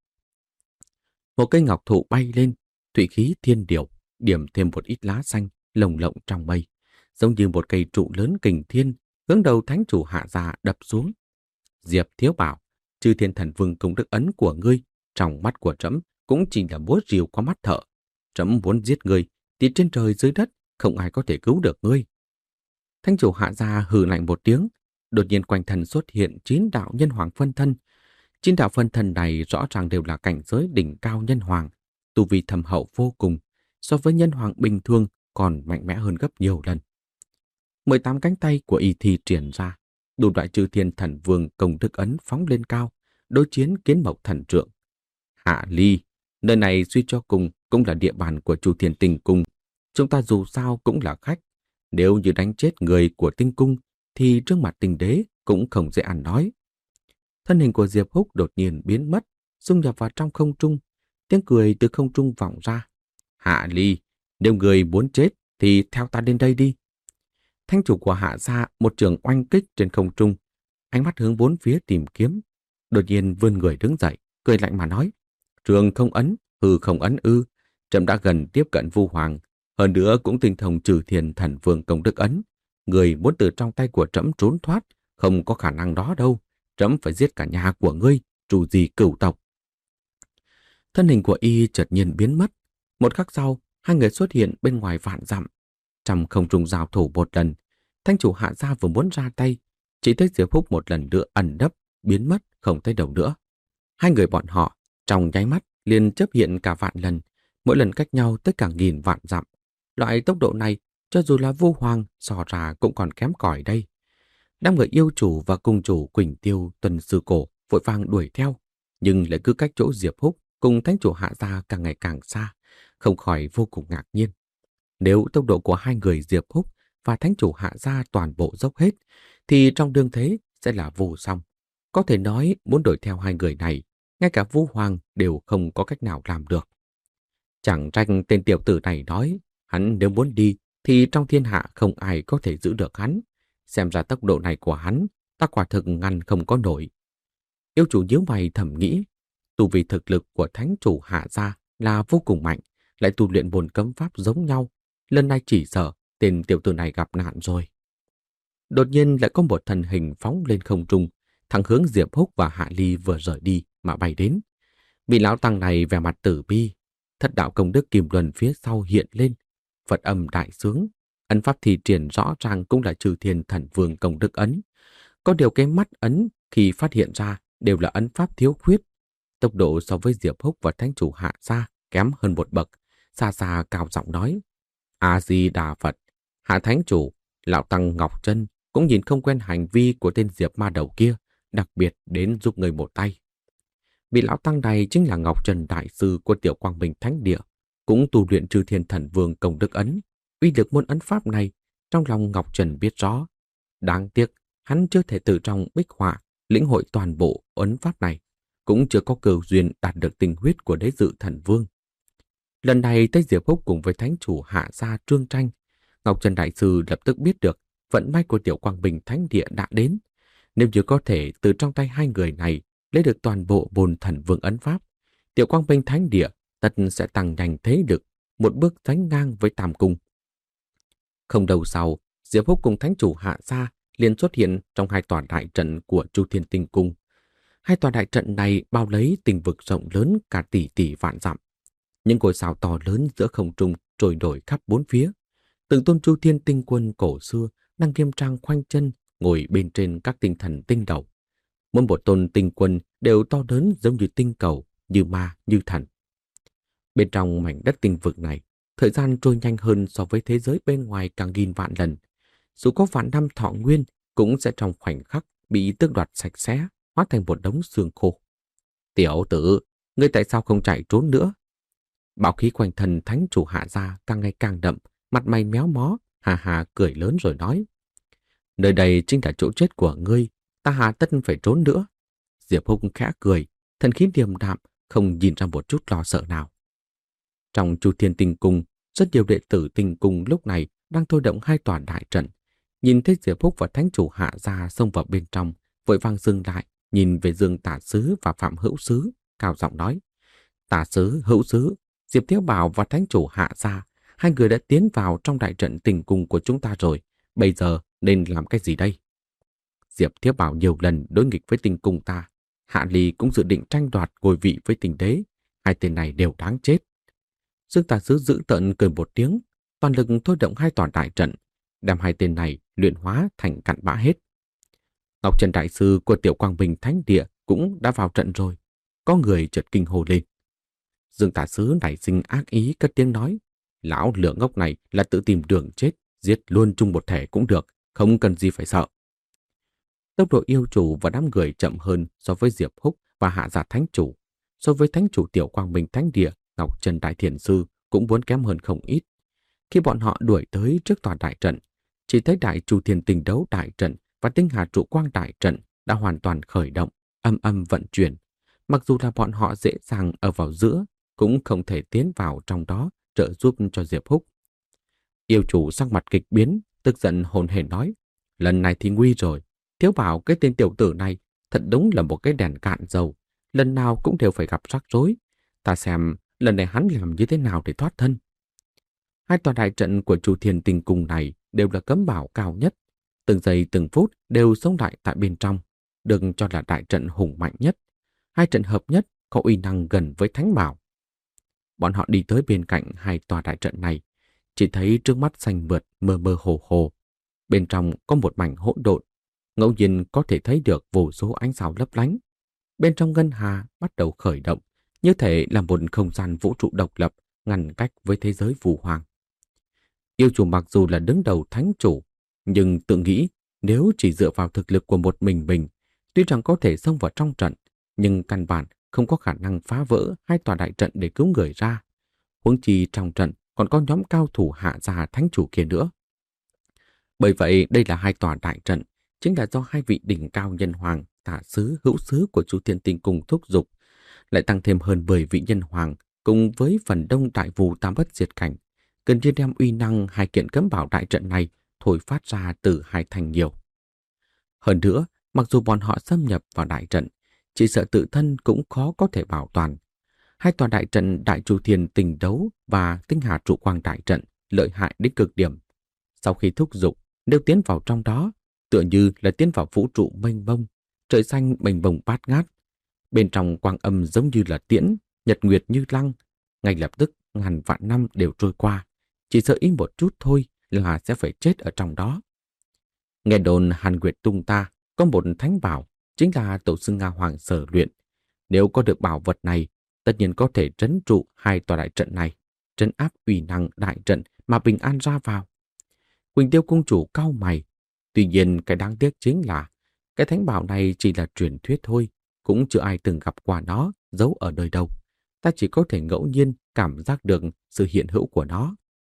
Một cây ngọc thụ bay lên, thủy khí thiên điều, điểm thêm một ít lá xanh lồng lộng trong mây, giống như một cây trụ lớn kình thiên, hướng đầu thánh chủ Hạ gia đập xuống. Diệp thiếu bảo, Chư Thiên Thần Vương Công Đức Ấn của ngươi, trong mắt của trẫm cũng chỉ là búa rìu qua mắt thợ. Trẫm muốn giết ngươi, thì trên trời dưới đất không ai có thể cứu được ngươi. Thánh chủ Hạ gia hừ lạnh một tiếng, đột nhiên quanh thân xuất hiện chín đạo nhân hoàng phân thân. Chín đạo phân thân này rõ ràng đều là cảnh giới đỉnh cao nhân hoàng, tu vi thâm hậu vô cùng, so với nhân hoàng bình thường còn mạnh mẽ hơn gấp nhiều lần. mười tám cánh tay của y thi triển ra, đủ loại Chư Thiên Thần Vương Công Đức Ấn phóng lên cao, đối chiến Kiến Mộc Thần Trượng. Hạ Ly, nơi này suy cho cùng cũng là địa bàn của Chu Thiên Tinh Cung. Chúng ta dù sao cũng là khách. Nếu như đánh chết người của Tinh Cung, thì trước mặt Tinh Đế cũng không dễ ăn nói. Thân hình của Diệp Húc đột nhiên biến mất, xung nhập vào trong không trung. Tiếng cười từ không trung vọng ra. Hạ Ly, nếu người muốn chết thì theo ta đến đây đi. Thánh chủ của Hạ gia một trường oanh kích trên không trung, ánh mắt hướng bốn phía tìm kiếm. Đột nhiên vươn người đứng dậy, cười lạnh mà nói: Trường không ấn, hư không ấn ư? Trẫm đã gần tiếp cận Vu Hoàng, hơn nữa cũng tinh thông Trừ Thiên Thần Vương công đức ấn. Người muốn từ trong tay của trẫm trốn thoát, không có khả năng đó đâu. Trẫm phải giết cả nhà của ngươi, trù gì cửu tộc. Thân hình của y chợt nhiên biến mất. Một khắc sau, hai người xuất hiện bên ngoài vạn dặm. Trong không trung giao thủ một lần, thánh chủ Hạ gia vừa muốn ra tay, chỉ thấy Diệp Húc một lần nữa ẩn nấp, biến mất không thấy đâu nữa. Hai người bọn họ trong nháy mắt liền chớp hiện cả vạn lần, mỗi lần cách nhau tới cả nghìn vạn dặm. Loại tốc độ này, cho dù là Vu Hoàng so ra cũng còn kém cỏi đây. Đám người yêu chủ và cung chủ Quỳnh Tiêu, Tuần Sư Cổ vội vàng đuổi theo, nhưng lại cứ cách chỗ Diệp Húc cùng thánh chủ Hạ gia càng ngày càng xa, không khỏi vô cùng ngạc nhiên. Nếu tốc độ của hai người Diệp Húc và thánh chủ Hạ gia toàn bộ dốc hết, thì trong đương thế sẽ là vô song. Có thể nói muốn đuổi theo hai người này, ngay cả Vu Hoàng đều không có cách nào làm được. Chẳng tranh tên tiểu tử này nói, hắn nếu muốn đi thì trong thiên hạ không ai có thể giữ được hắn. Xem ra tốc độ này của hắn, ta quả thực ngăn không có nổi. Yêu chủ nhíu mày thầm nghĩ, tu vi thực lực của thánh chủ Hạ gia là vô cùng mạnh, lại tu luyện bổn cấm pháp giống nhau. Lần này chỉ sợ tên tiểu tử này gặp nạn rồi. Đột nhiên lại có một thần hình phóng lên không trung, thẳng hướng Diệp Húc và Hạ Ly vừa rời đi mà bay đến. Vị lão tăng này vẻ mặt tử bi, thất đạo công đức kim luân phía sau hiện lên, Phật âm đại sướng, ấn pháp thi triển rõ ràng cũng là Trừ Thiên Thần Vương công đức ấn. Có điều cái mắt ấn khi phát hiện ra đều là ấn pháp thiếu khuyết. Tốc độ so với Diệp Húc và thánh chủ Hạ gia kém hơn một bậc, xa xa cao giọng nói: A Di Đà Phật, Hạ thánh chủ, lão tăng Ngọc Chân cũng nhìn không quen hành vi của tên Diệp ma đầu kia, đặc biệt đến giúp người một tay. Vị lão tăng này chính là Ngọc Trần đại sư của Tiểu Quang Minh Thánh Địa, cũng tu luyện Trừ Thiên Thần Vương công đức ấn. Uy lực môn ấn pháp này, trong lòng Ngọc Trần biết rõ. Đáng tiếc, hắn chưa thể từ trong bích họa lĩnh hội toàn bộ ấn pháp này, cũng chưa có cơ duyên đạt được tinh huyết của đế dự thần vương. Lần này tới Diệp Húc cùng với thánh chủ Hạ gia Trương Tranh, Ngọc Trần đại sư lập tức biết được vận may của Tiểu Quang Minh Thánh Địa đã đến. Nếu như có thể từ trong tay hai người này lấy được toàn bộ bồn thần vương ấn pháp, Tiểu Quang Minh Thánh Địa tất sẽ tăng nhanh thế lực, một bước sánh ngang với Tam Cung. Không lâu sau, Diệp Húc cùng thánh chủ Hạ gia liền xuất hiện trong hai tòa đại trận của Chu Thiên Tinh Cung. Hai tòa đại trận này bao lấy tinh vực rộng lớn cả tỷ tỷ vạn dặm. Những ngôi sao to lớn giữa không trung trôi nổi khắp bốn phía. Từng tôn Chu Thiên Tinh Quân cổ xưa đang nghiêm trang khoanh chân ngồi bên trên các tinh thần tinh đầu. Mỗi một tôn tinh quân đều to lớn giống như tinh cầu, như ma, như thần. Bên trong mảnh đất tinh vực này, thời gian trôi nhanh hơn so với thế giới bên ngoài càng nghìn vạn lần. Dù có vạn năm thọ nguyên, cũng sẽ trong khoảnh khắc bị tước đoạt sạch sẽ, hóa thành một đống xương khô. Tiểu tử, ngươi tại sao không chạy trốn nữa? Bảo khí quanh thân thánh chủ Hạ gia càng ngày càng đậm, mặt mày méo mó, hà hà cười lớn rồi nói: Nơi đây chính là chỗ chết của ngươi, ta hà tất phải trốn nữa. Diệp Húc khẽ cười, thần khí điềm đạm, không nhìn ra một chút lo sợ nào. Trong Chu Thiên Tinh Cung, rất nhiều đệ tử Tinh Cung lúc này đang thôi động hai tòa đại trận. Nhìn thấy Diệp Húc và thánh chủ Hạ gia xông vào bên trong, vội vàng dừng lại, nhìn về Dương Tả Sứ và Phạm Hữu Sứ, cao giọng nói: Tả Sứ, Hữu Sứ, Diệp Thiếu Bảo và thánh chủ Hạ gia, hai người đã tiến vào trong đại trận Tinh Cung của chúng ta rồi, bây giờ nên làm cái gì đây? Diệp Thiếu Bảo nhiều lần đối nghịch với Tinh Cung ta, Hạ Ly cũng dự định tranh đoạt ngôi vị với Tinh Đế, hai tên này đều đáng chết. Dương Tả Sứ giữ tợn cười một tiếng, toàn lực thôi động hai tòa đại trận, đem hai tên này luyện hóa thành cặn bã hết. Ngọc Trần đại sư của Tiểu Quang Minh Thánh Địa cũng đã vào trận rồi. Có người chợt kinh hồ lên. Dương Tả Sứ nảy sinh ác ý cất tiếng nói: Lão lửa ngốc này là tự tìm đường chết, giết luôn chung một thể cũng được, không cần gì phải sợ. Tốc độ yêu chủ và đám người chậm hơn so với Diệp Húc và Hạ gia thánh chủ. So với thánh chủ Tiểu Quang Minh Thánh Địa, Ngọc Trần đại thiền sư cũng muốn kém hơn không ít. Khi bọn họ đuổi tới trước tòa đại trận, chỉ thấy đại Chu Thiên Tinh Đấu đại trận và Tinh Hà Trụ Quang đại trận đã hoàn toàn khởi động, âm âm vận chuyển. Mặc dù là bọn họ dễ dàng ở vào giữa, cũng không thể tiến vào trong đó trợ giúp cho Diệp Húc. Yêu chủ sắc mặt kịch biến, tức giận hồn hển nói, lần này thì nguy rồi. Thiếu bảo cái tên tiểu tử này thật đúng là một cái đèn cạn dầu, lần nào cũng đều phải gặp rắc rối. Ta xem lần này hắn làm như thế nào để thoát thân. Hai tòa đại trận của Chu Thiên Tinh Cung này đều là cấm bảo cao nhất, từng giây từng phút đều sống lại tại bên trong, được cho là đại trận hùng mạnh nhất. Hai trận hợp nhất có uy năng gần với thánh bảo. Bọn họ đi tới bên cạnh hai tòa đại trận này, chỉ thấy trước mắt xanh mượt mơ mơ hồ hồ. Bên trong có một mảnh hỗn độn, ngẫu nhiên có thể thấy được vô số ánh sao lấp lánh. Bên trong ngân hà bắt đầu khởi động, như thể là một không gian vũ trụ độc lập, ngăn cách với thế giới phù hoàng. Yêu chủ mặc dù là đứng đầu thánh chủ, nhưng tự nghĩ nếu chỉ dựa vào thực lực của một mình mình, tuy rằng có thể xông vào trong trận, nhưng căn bản không có khả năng phá vỡ hai tòa đại trận để cứu người ra. Huống chi trong trận còn có nhóm cao thủ hạ gia thánh chủ kia nữa. Bởi vậy đây là hai tòa đại trận, chính là do hai vị đỉnh cao nhân hoàng, tả sứ, hữu sứ của Chu Thiên Tinh Cung thúc giục, lại tăng thêm hơn mười vị nhân hoàng cùng với phần đông đại vù tam bất diệt cảnh, gần như đem uy năng hai kiện cấm bảo đại trận này thổi phát ra từ hai thành nhiều. Hơn nữa, mặc dù bọn họ xâm nhập vào đại trận, chỉ sợ tự thân cũng khó có thể bảo toàn. Hai tòa đại trận Đại Chu Thiên Tình Đấu và Tinh Hà Trụ Quang đại trận lợi hại đến cực điểm. Sau khi thúc giục, nếu tiến vào trong đó, tựa như là tiến vào vũ trụ mênh mông, trời xanh mênh mông bát ngát. Bên trong quang âm giống như là tiễn, nhật nguyệt như lăng, ngay lập tức ngàn vạn năm đều trôi qua, chỉ sợ ý một chút thôi là sẽ phải chết ở trong đó. Nghe đồn Hàn Nguyệt Tung ta có một thánh bảo, chính là tổ sư Nga Hoàng sở luyện. Nếu có được bảo vật này, tất nhiên có thể trấn trụ hai tòa đại trận này, trấn áp uy năng đại trận mà bình an ra vào. Quỳnh Tiêu cung chủ cau mày. Tuy nhiên cái đáng tiếc chính là cái thánh bảo này chỉ là truyền thuyết thôi, cũng chưa ai từng gặp qua nó giấu ở nơi đâu. Ta chỉ có thể ngẫu nhiên cảm giác được sự hiện hữu của nó.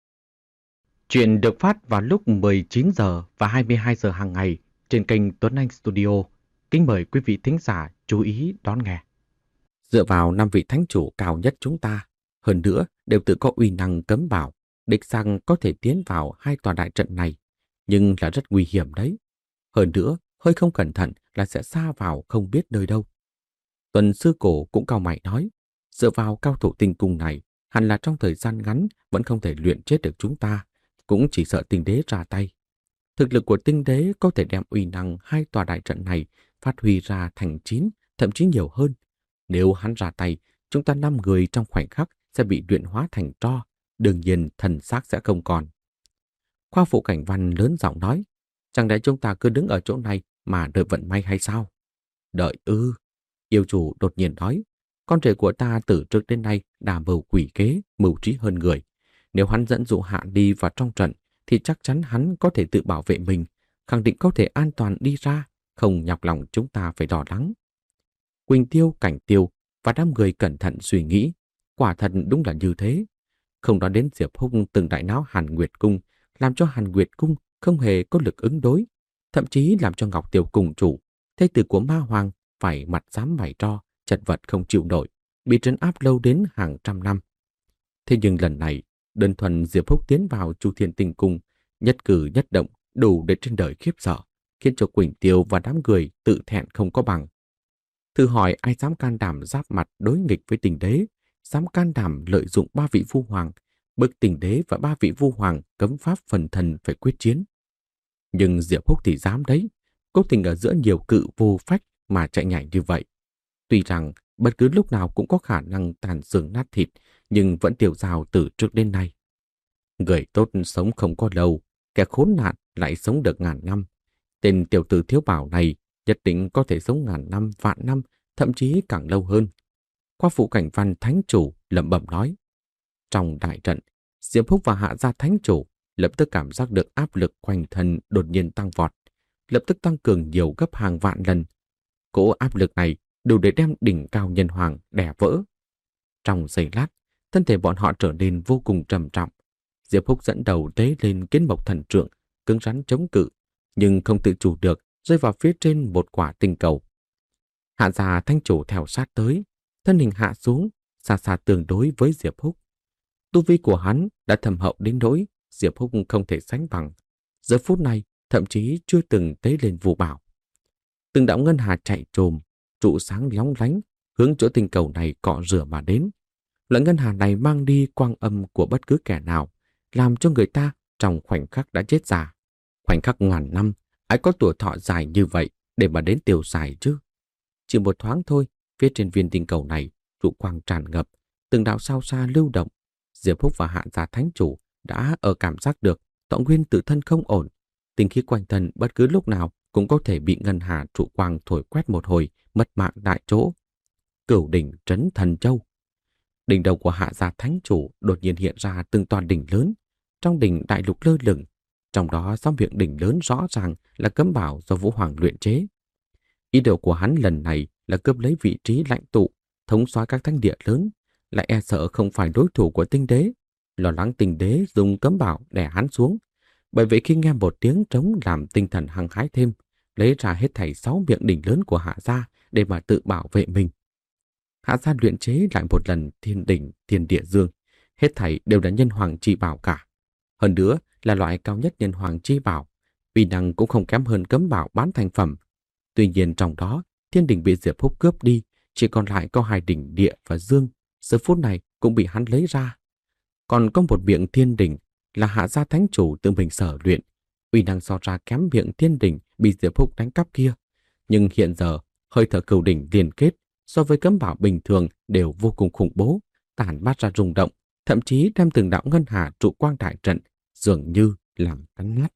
Chuyện được phát vào lúc mười chín giờ và hai mươi hai giờ hàng ngày trên kênh Tuấn Anh Studio. Kính mời quý vị thính giả chú ý đón nghe. Dựa vào năm vị thánh chủ cao nhất chúng ta, hơn nữa đều tự có uy năng cấm bảo, địch rằng có thể tiến vào hai tòa đại trận này, nhưng là rất nguy hiểm đấy. Hơn nữa, hơi không cẩn thận là sẽ xa vào không biết nơi đâu. Tuần sư cổ cũng cau mày nói, dựa vào cao thủ tinh cung này, hẳn là trong thời gian ngắn vẫn không thể luyện chết được chúng ta, cũng chỉ sợ tinh đế ra tay. Thực lực của tinh đế có thể đem uy năng hai tòa đại trận này phát huy ra thành chín, thậm chí nhiều hơn. Nếu hắn ra tay, chúng ta năm người trong khoảnh khắc sẽ bị luyện hóa thành tro, đương nhiên thần xác sẽ không còn. Khoa phụ Cảnh Văn lớn giọng nói, chẳng lẽ chúng ta cứ đứng ở chỗ này mà đợi vận may hay sao? Đợi ư? Yêu chủ đột nhiên nói, con rể của ta từ trước đến nay đã mưu quỷ kế, mưu trí hơn người. Nếu hắn dẫn dụ Hạ đi vào trong trận, thì chắc chắn hắn có thể tự bảo vệ mình, khẳng định có thể an toàn đi ra, không nhọc lòng chúng ta phải đỏ lắng. Quỳnh Tiêu, Cảnh Tiêu và đám người cẩn thận suy nghĩ, quả thật đúng là như thế. Không nói đến Diệp Húc từng đại náo Hàn Nguyệt Cung, làm cho Hàn Nguyệt Cung không hề có lực ứng đối, thậm chí làm cho Ngọc Tiêu Cung chủ, thê tử của Ma Hoàng, phải mặt xám mày tro, chật vật không chịu nổi, bị trấn áp lâu đến hàng trăm năm. Thế nhưng lần này, đơn thuần Diệp Húc tiến vào Chu Thiên Tinh Cung, nhất cử nhất động đủ để trên đời khiếp sợ, khiến cho Quỳnh Tiêu và đám người tự thẹn không có bằng. Thử hỏi ai dám can đảm giáp mặt đối nghịch với Tình Đế, dám can đảm lợi dụng ba vị vu hoàng, bức Tình Đế và ba vị vu hoàng cấm pháp phần thần phải quyết chiến. Nhưng Diệp Húc thì dám đấy, cố tình ở giữa nhiều cự vô phách mà chạy nhảy như vậy. Tuy rằng bất cứ lúc nào cũng có khả năng tàn xương nát thịt, nhưng vẫn tiêu dao từ trước đến nay. Người tốt sống không có lâu, kẻ khốn nạn lại sống được ngàn năm. Tên tiểu tử thiếu bảo này nhất định có thể sống ngàn năm, vạn năm, thậm chí càng lâu hơn. Khoa phụ Cảnh Văn thánh chủ lẩm bẩm nói. Trong đại trận, Diệp Húc và Hạ gia thánh chủ lập tức cảm giác được áp lực quanh thân đột nhiên tăng vọt, lập tức tăng cường nhiều gấp hàng vạn lần. Cỗ áp lực này đủ để đem đỉnh cao nhân hoàng đè vỡ. Trong giây lát, thân thể bọn họ trở nên vô cùng trầm trọng. Diệp Húc dẫn đầu tế lên kiến mộc thần trượng, cứng rắn chống cự, nhưng không tự chủ được rơi vào phía trên một quả tinh cầu. Hạ gia thánh chủ theo sát tới, thân hình hạ xuống, xa xa tương đối với Diệp Húc. Tu vi của hắn đã thâm hậu đến nỗi Diệp Húc không thể sánh bằng. Giờ phút này thậm chí chưa từng tế lên phù bảo. Từng đạo ngân hà chạy trồm, trụ sáng lóng lánh, hướng chỗ tinh cầu này cọ rửa mà đến. Loại ngân hà này mang đi quang âm của bất cứ kẻ nào, làm cho người ta trong khoảnh khắc đã chết già. Khoảnh khắc ngàn năm, ai có tuổi thọ dài như vậy để mà đến tiêu xài chứ? Chỉ một thoáng thôi, phía trên viên tinh cầu này, trụ quang tràn ngập, từng đạo sao xa lưu động. Diệp Húc và Hạ Gia Thánh Chủ đã ở cảm giác được Tọa Nguyên tự thân không ổn. Tinh khí quanh thân bất cứ lúc nào cũng có thể bị ngân hà trụ quang thổi quét một hồi, mất mạng đại chỗ. Cửu đỉnh trấn Thần Châu. Đỉnh đầu của Hạ Gia Thánh Chủ đột nhiên hiện ra từng tòa đỉnh lớn. Trong đỉnh đại lục lơ lửng, trong đó sau miệng đỉnh lớn rõ ràng là cấm bảo do Vũ Hoàng luyện chế. Ý đồ của hắn lần này là cướp lấy vị trí lãnh tụ, thống soái các thánh địa lớn, lại e sợ không phải đối thủ của tinh đế, lo lắng tinh đế dùng cấm bảo đè hắn xuống. Bởi vậy khi nghe một tiếng trống làm tinh thần hăng hái thêm, lấy ra hết thảy sáu miệng đỉnh lớn của Hạ Gia để mà tự bảo vệ mình. Hạ Gia luyện chế lại một lần thiên đỉnh, thiên địa dương, hết thảy đều là nhân hoàng chi bảo cả. Hơn nữa là loại cao nhất nhân hoàng chi bảo, uy năng cũng không kém hơn cấm bảo bán thành phẩm. Tuy nhiên trong đó, thiên đỉnh bị Diệp Húc cướp đi, chỉ còn lại có hai đỉnh địa và dương, giờ phút này cũng bị hắn lấy ra. Còn có một miệng thiên đỉnh là Hạ Gia Thánh Chủ tự mình sở luyện, uy năng so ra kém miệng thiên đỉnh bị Diệp Húc đánh cắp kia. Nhưng hiện giờ, hơi thở cửu đỉnh liên kết so với cấm bảo bình thường đều vô cùng khủng bố, tản mát ra rung động, thậm chí đem từng đạo ngân hà trụ quang đại trận dường như làm cắn nát.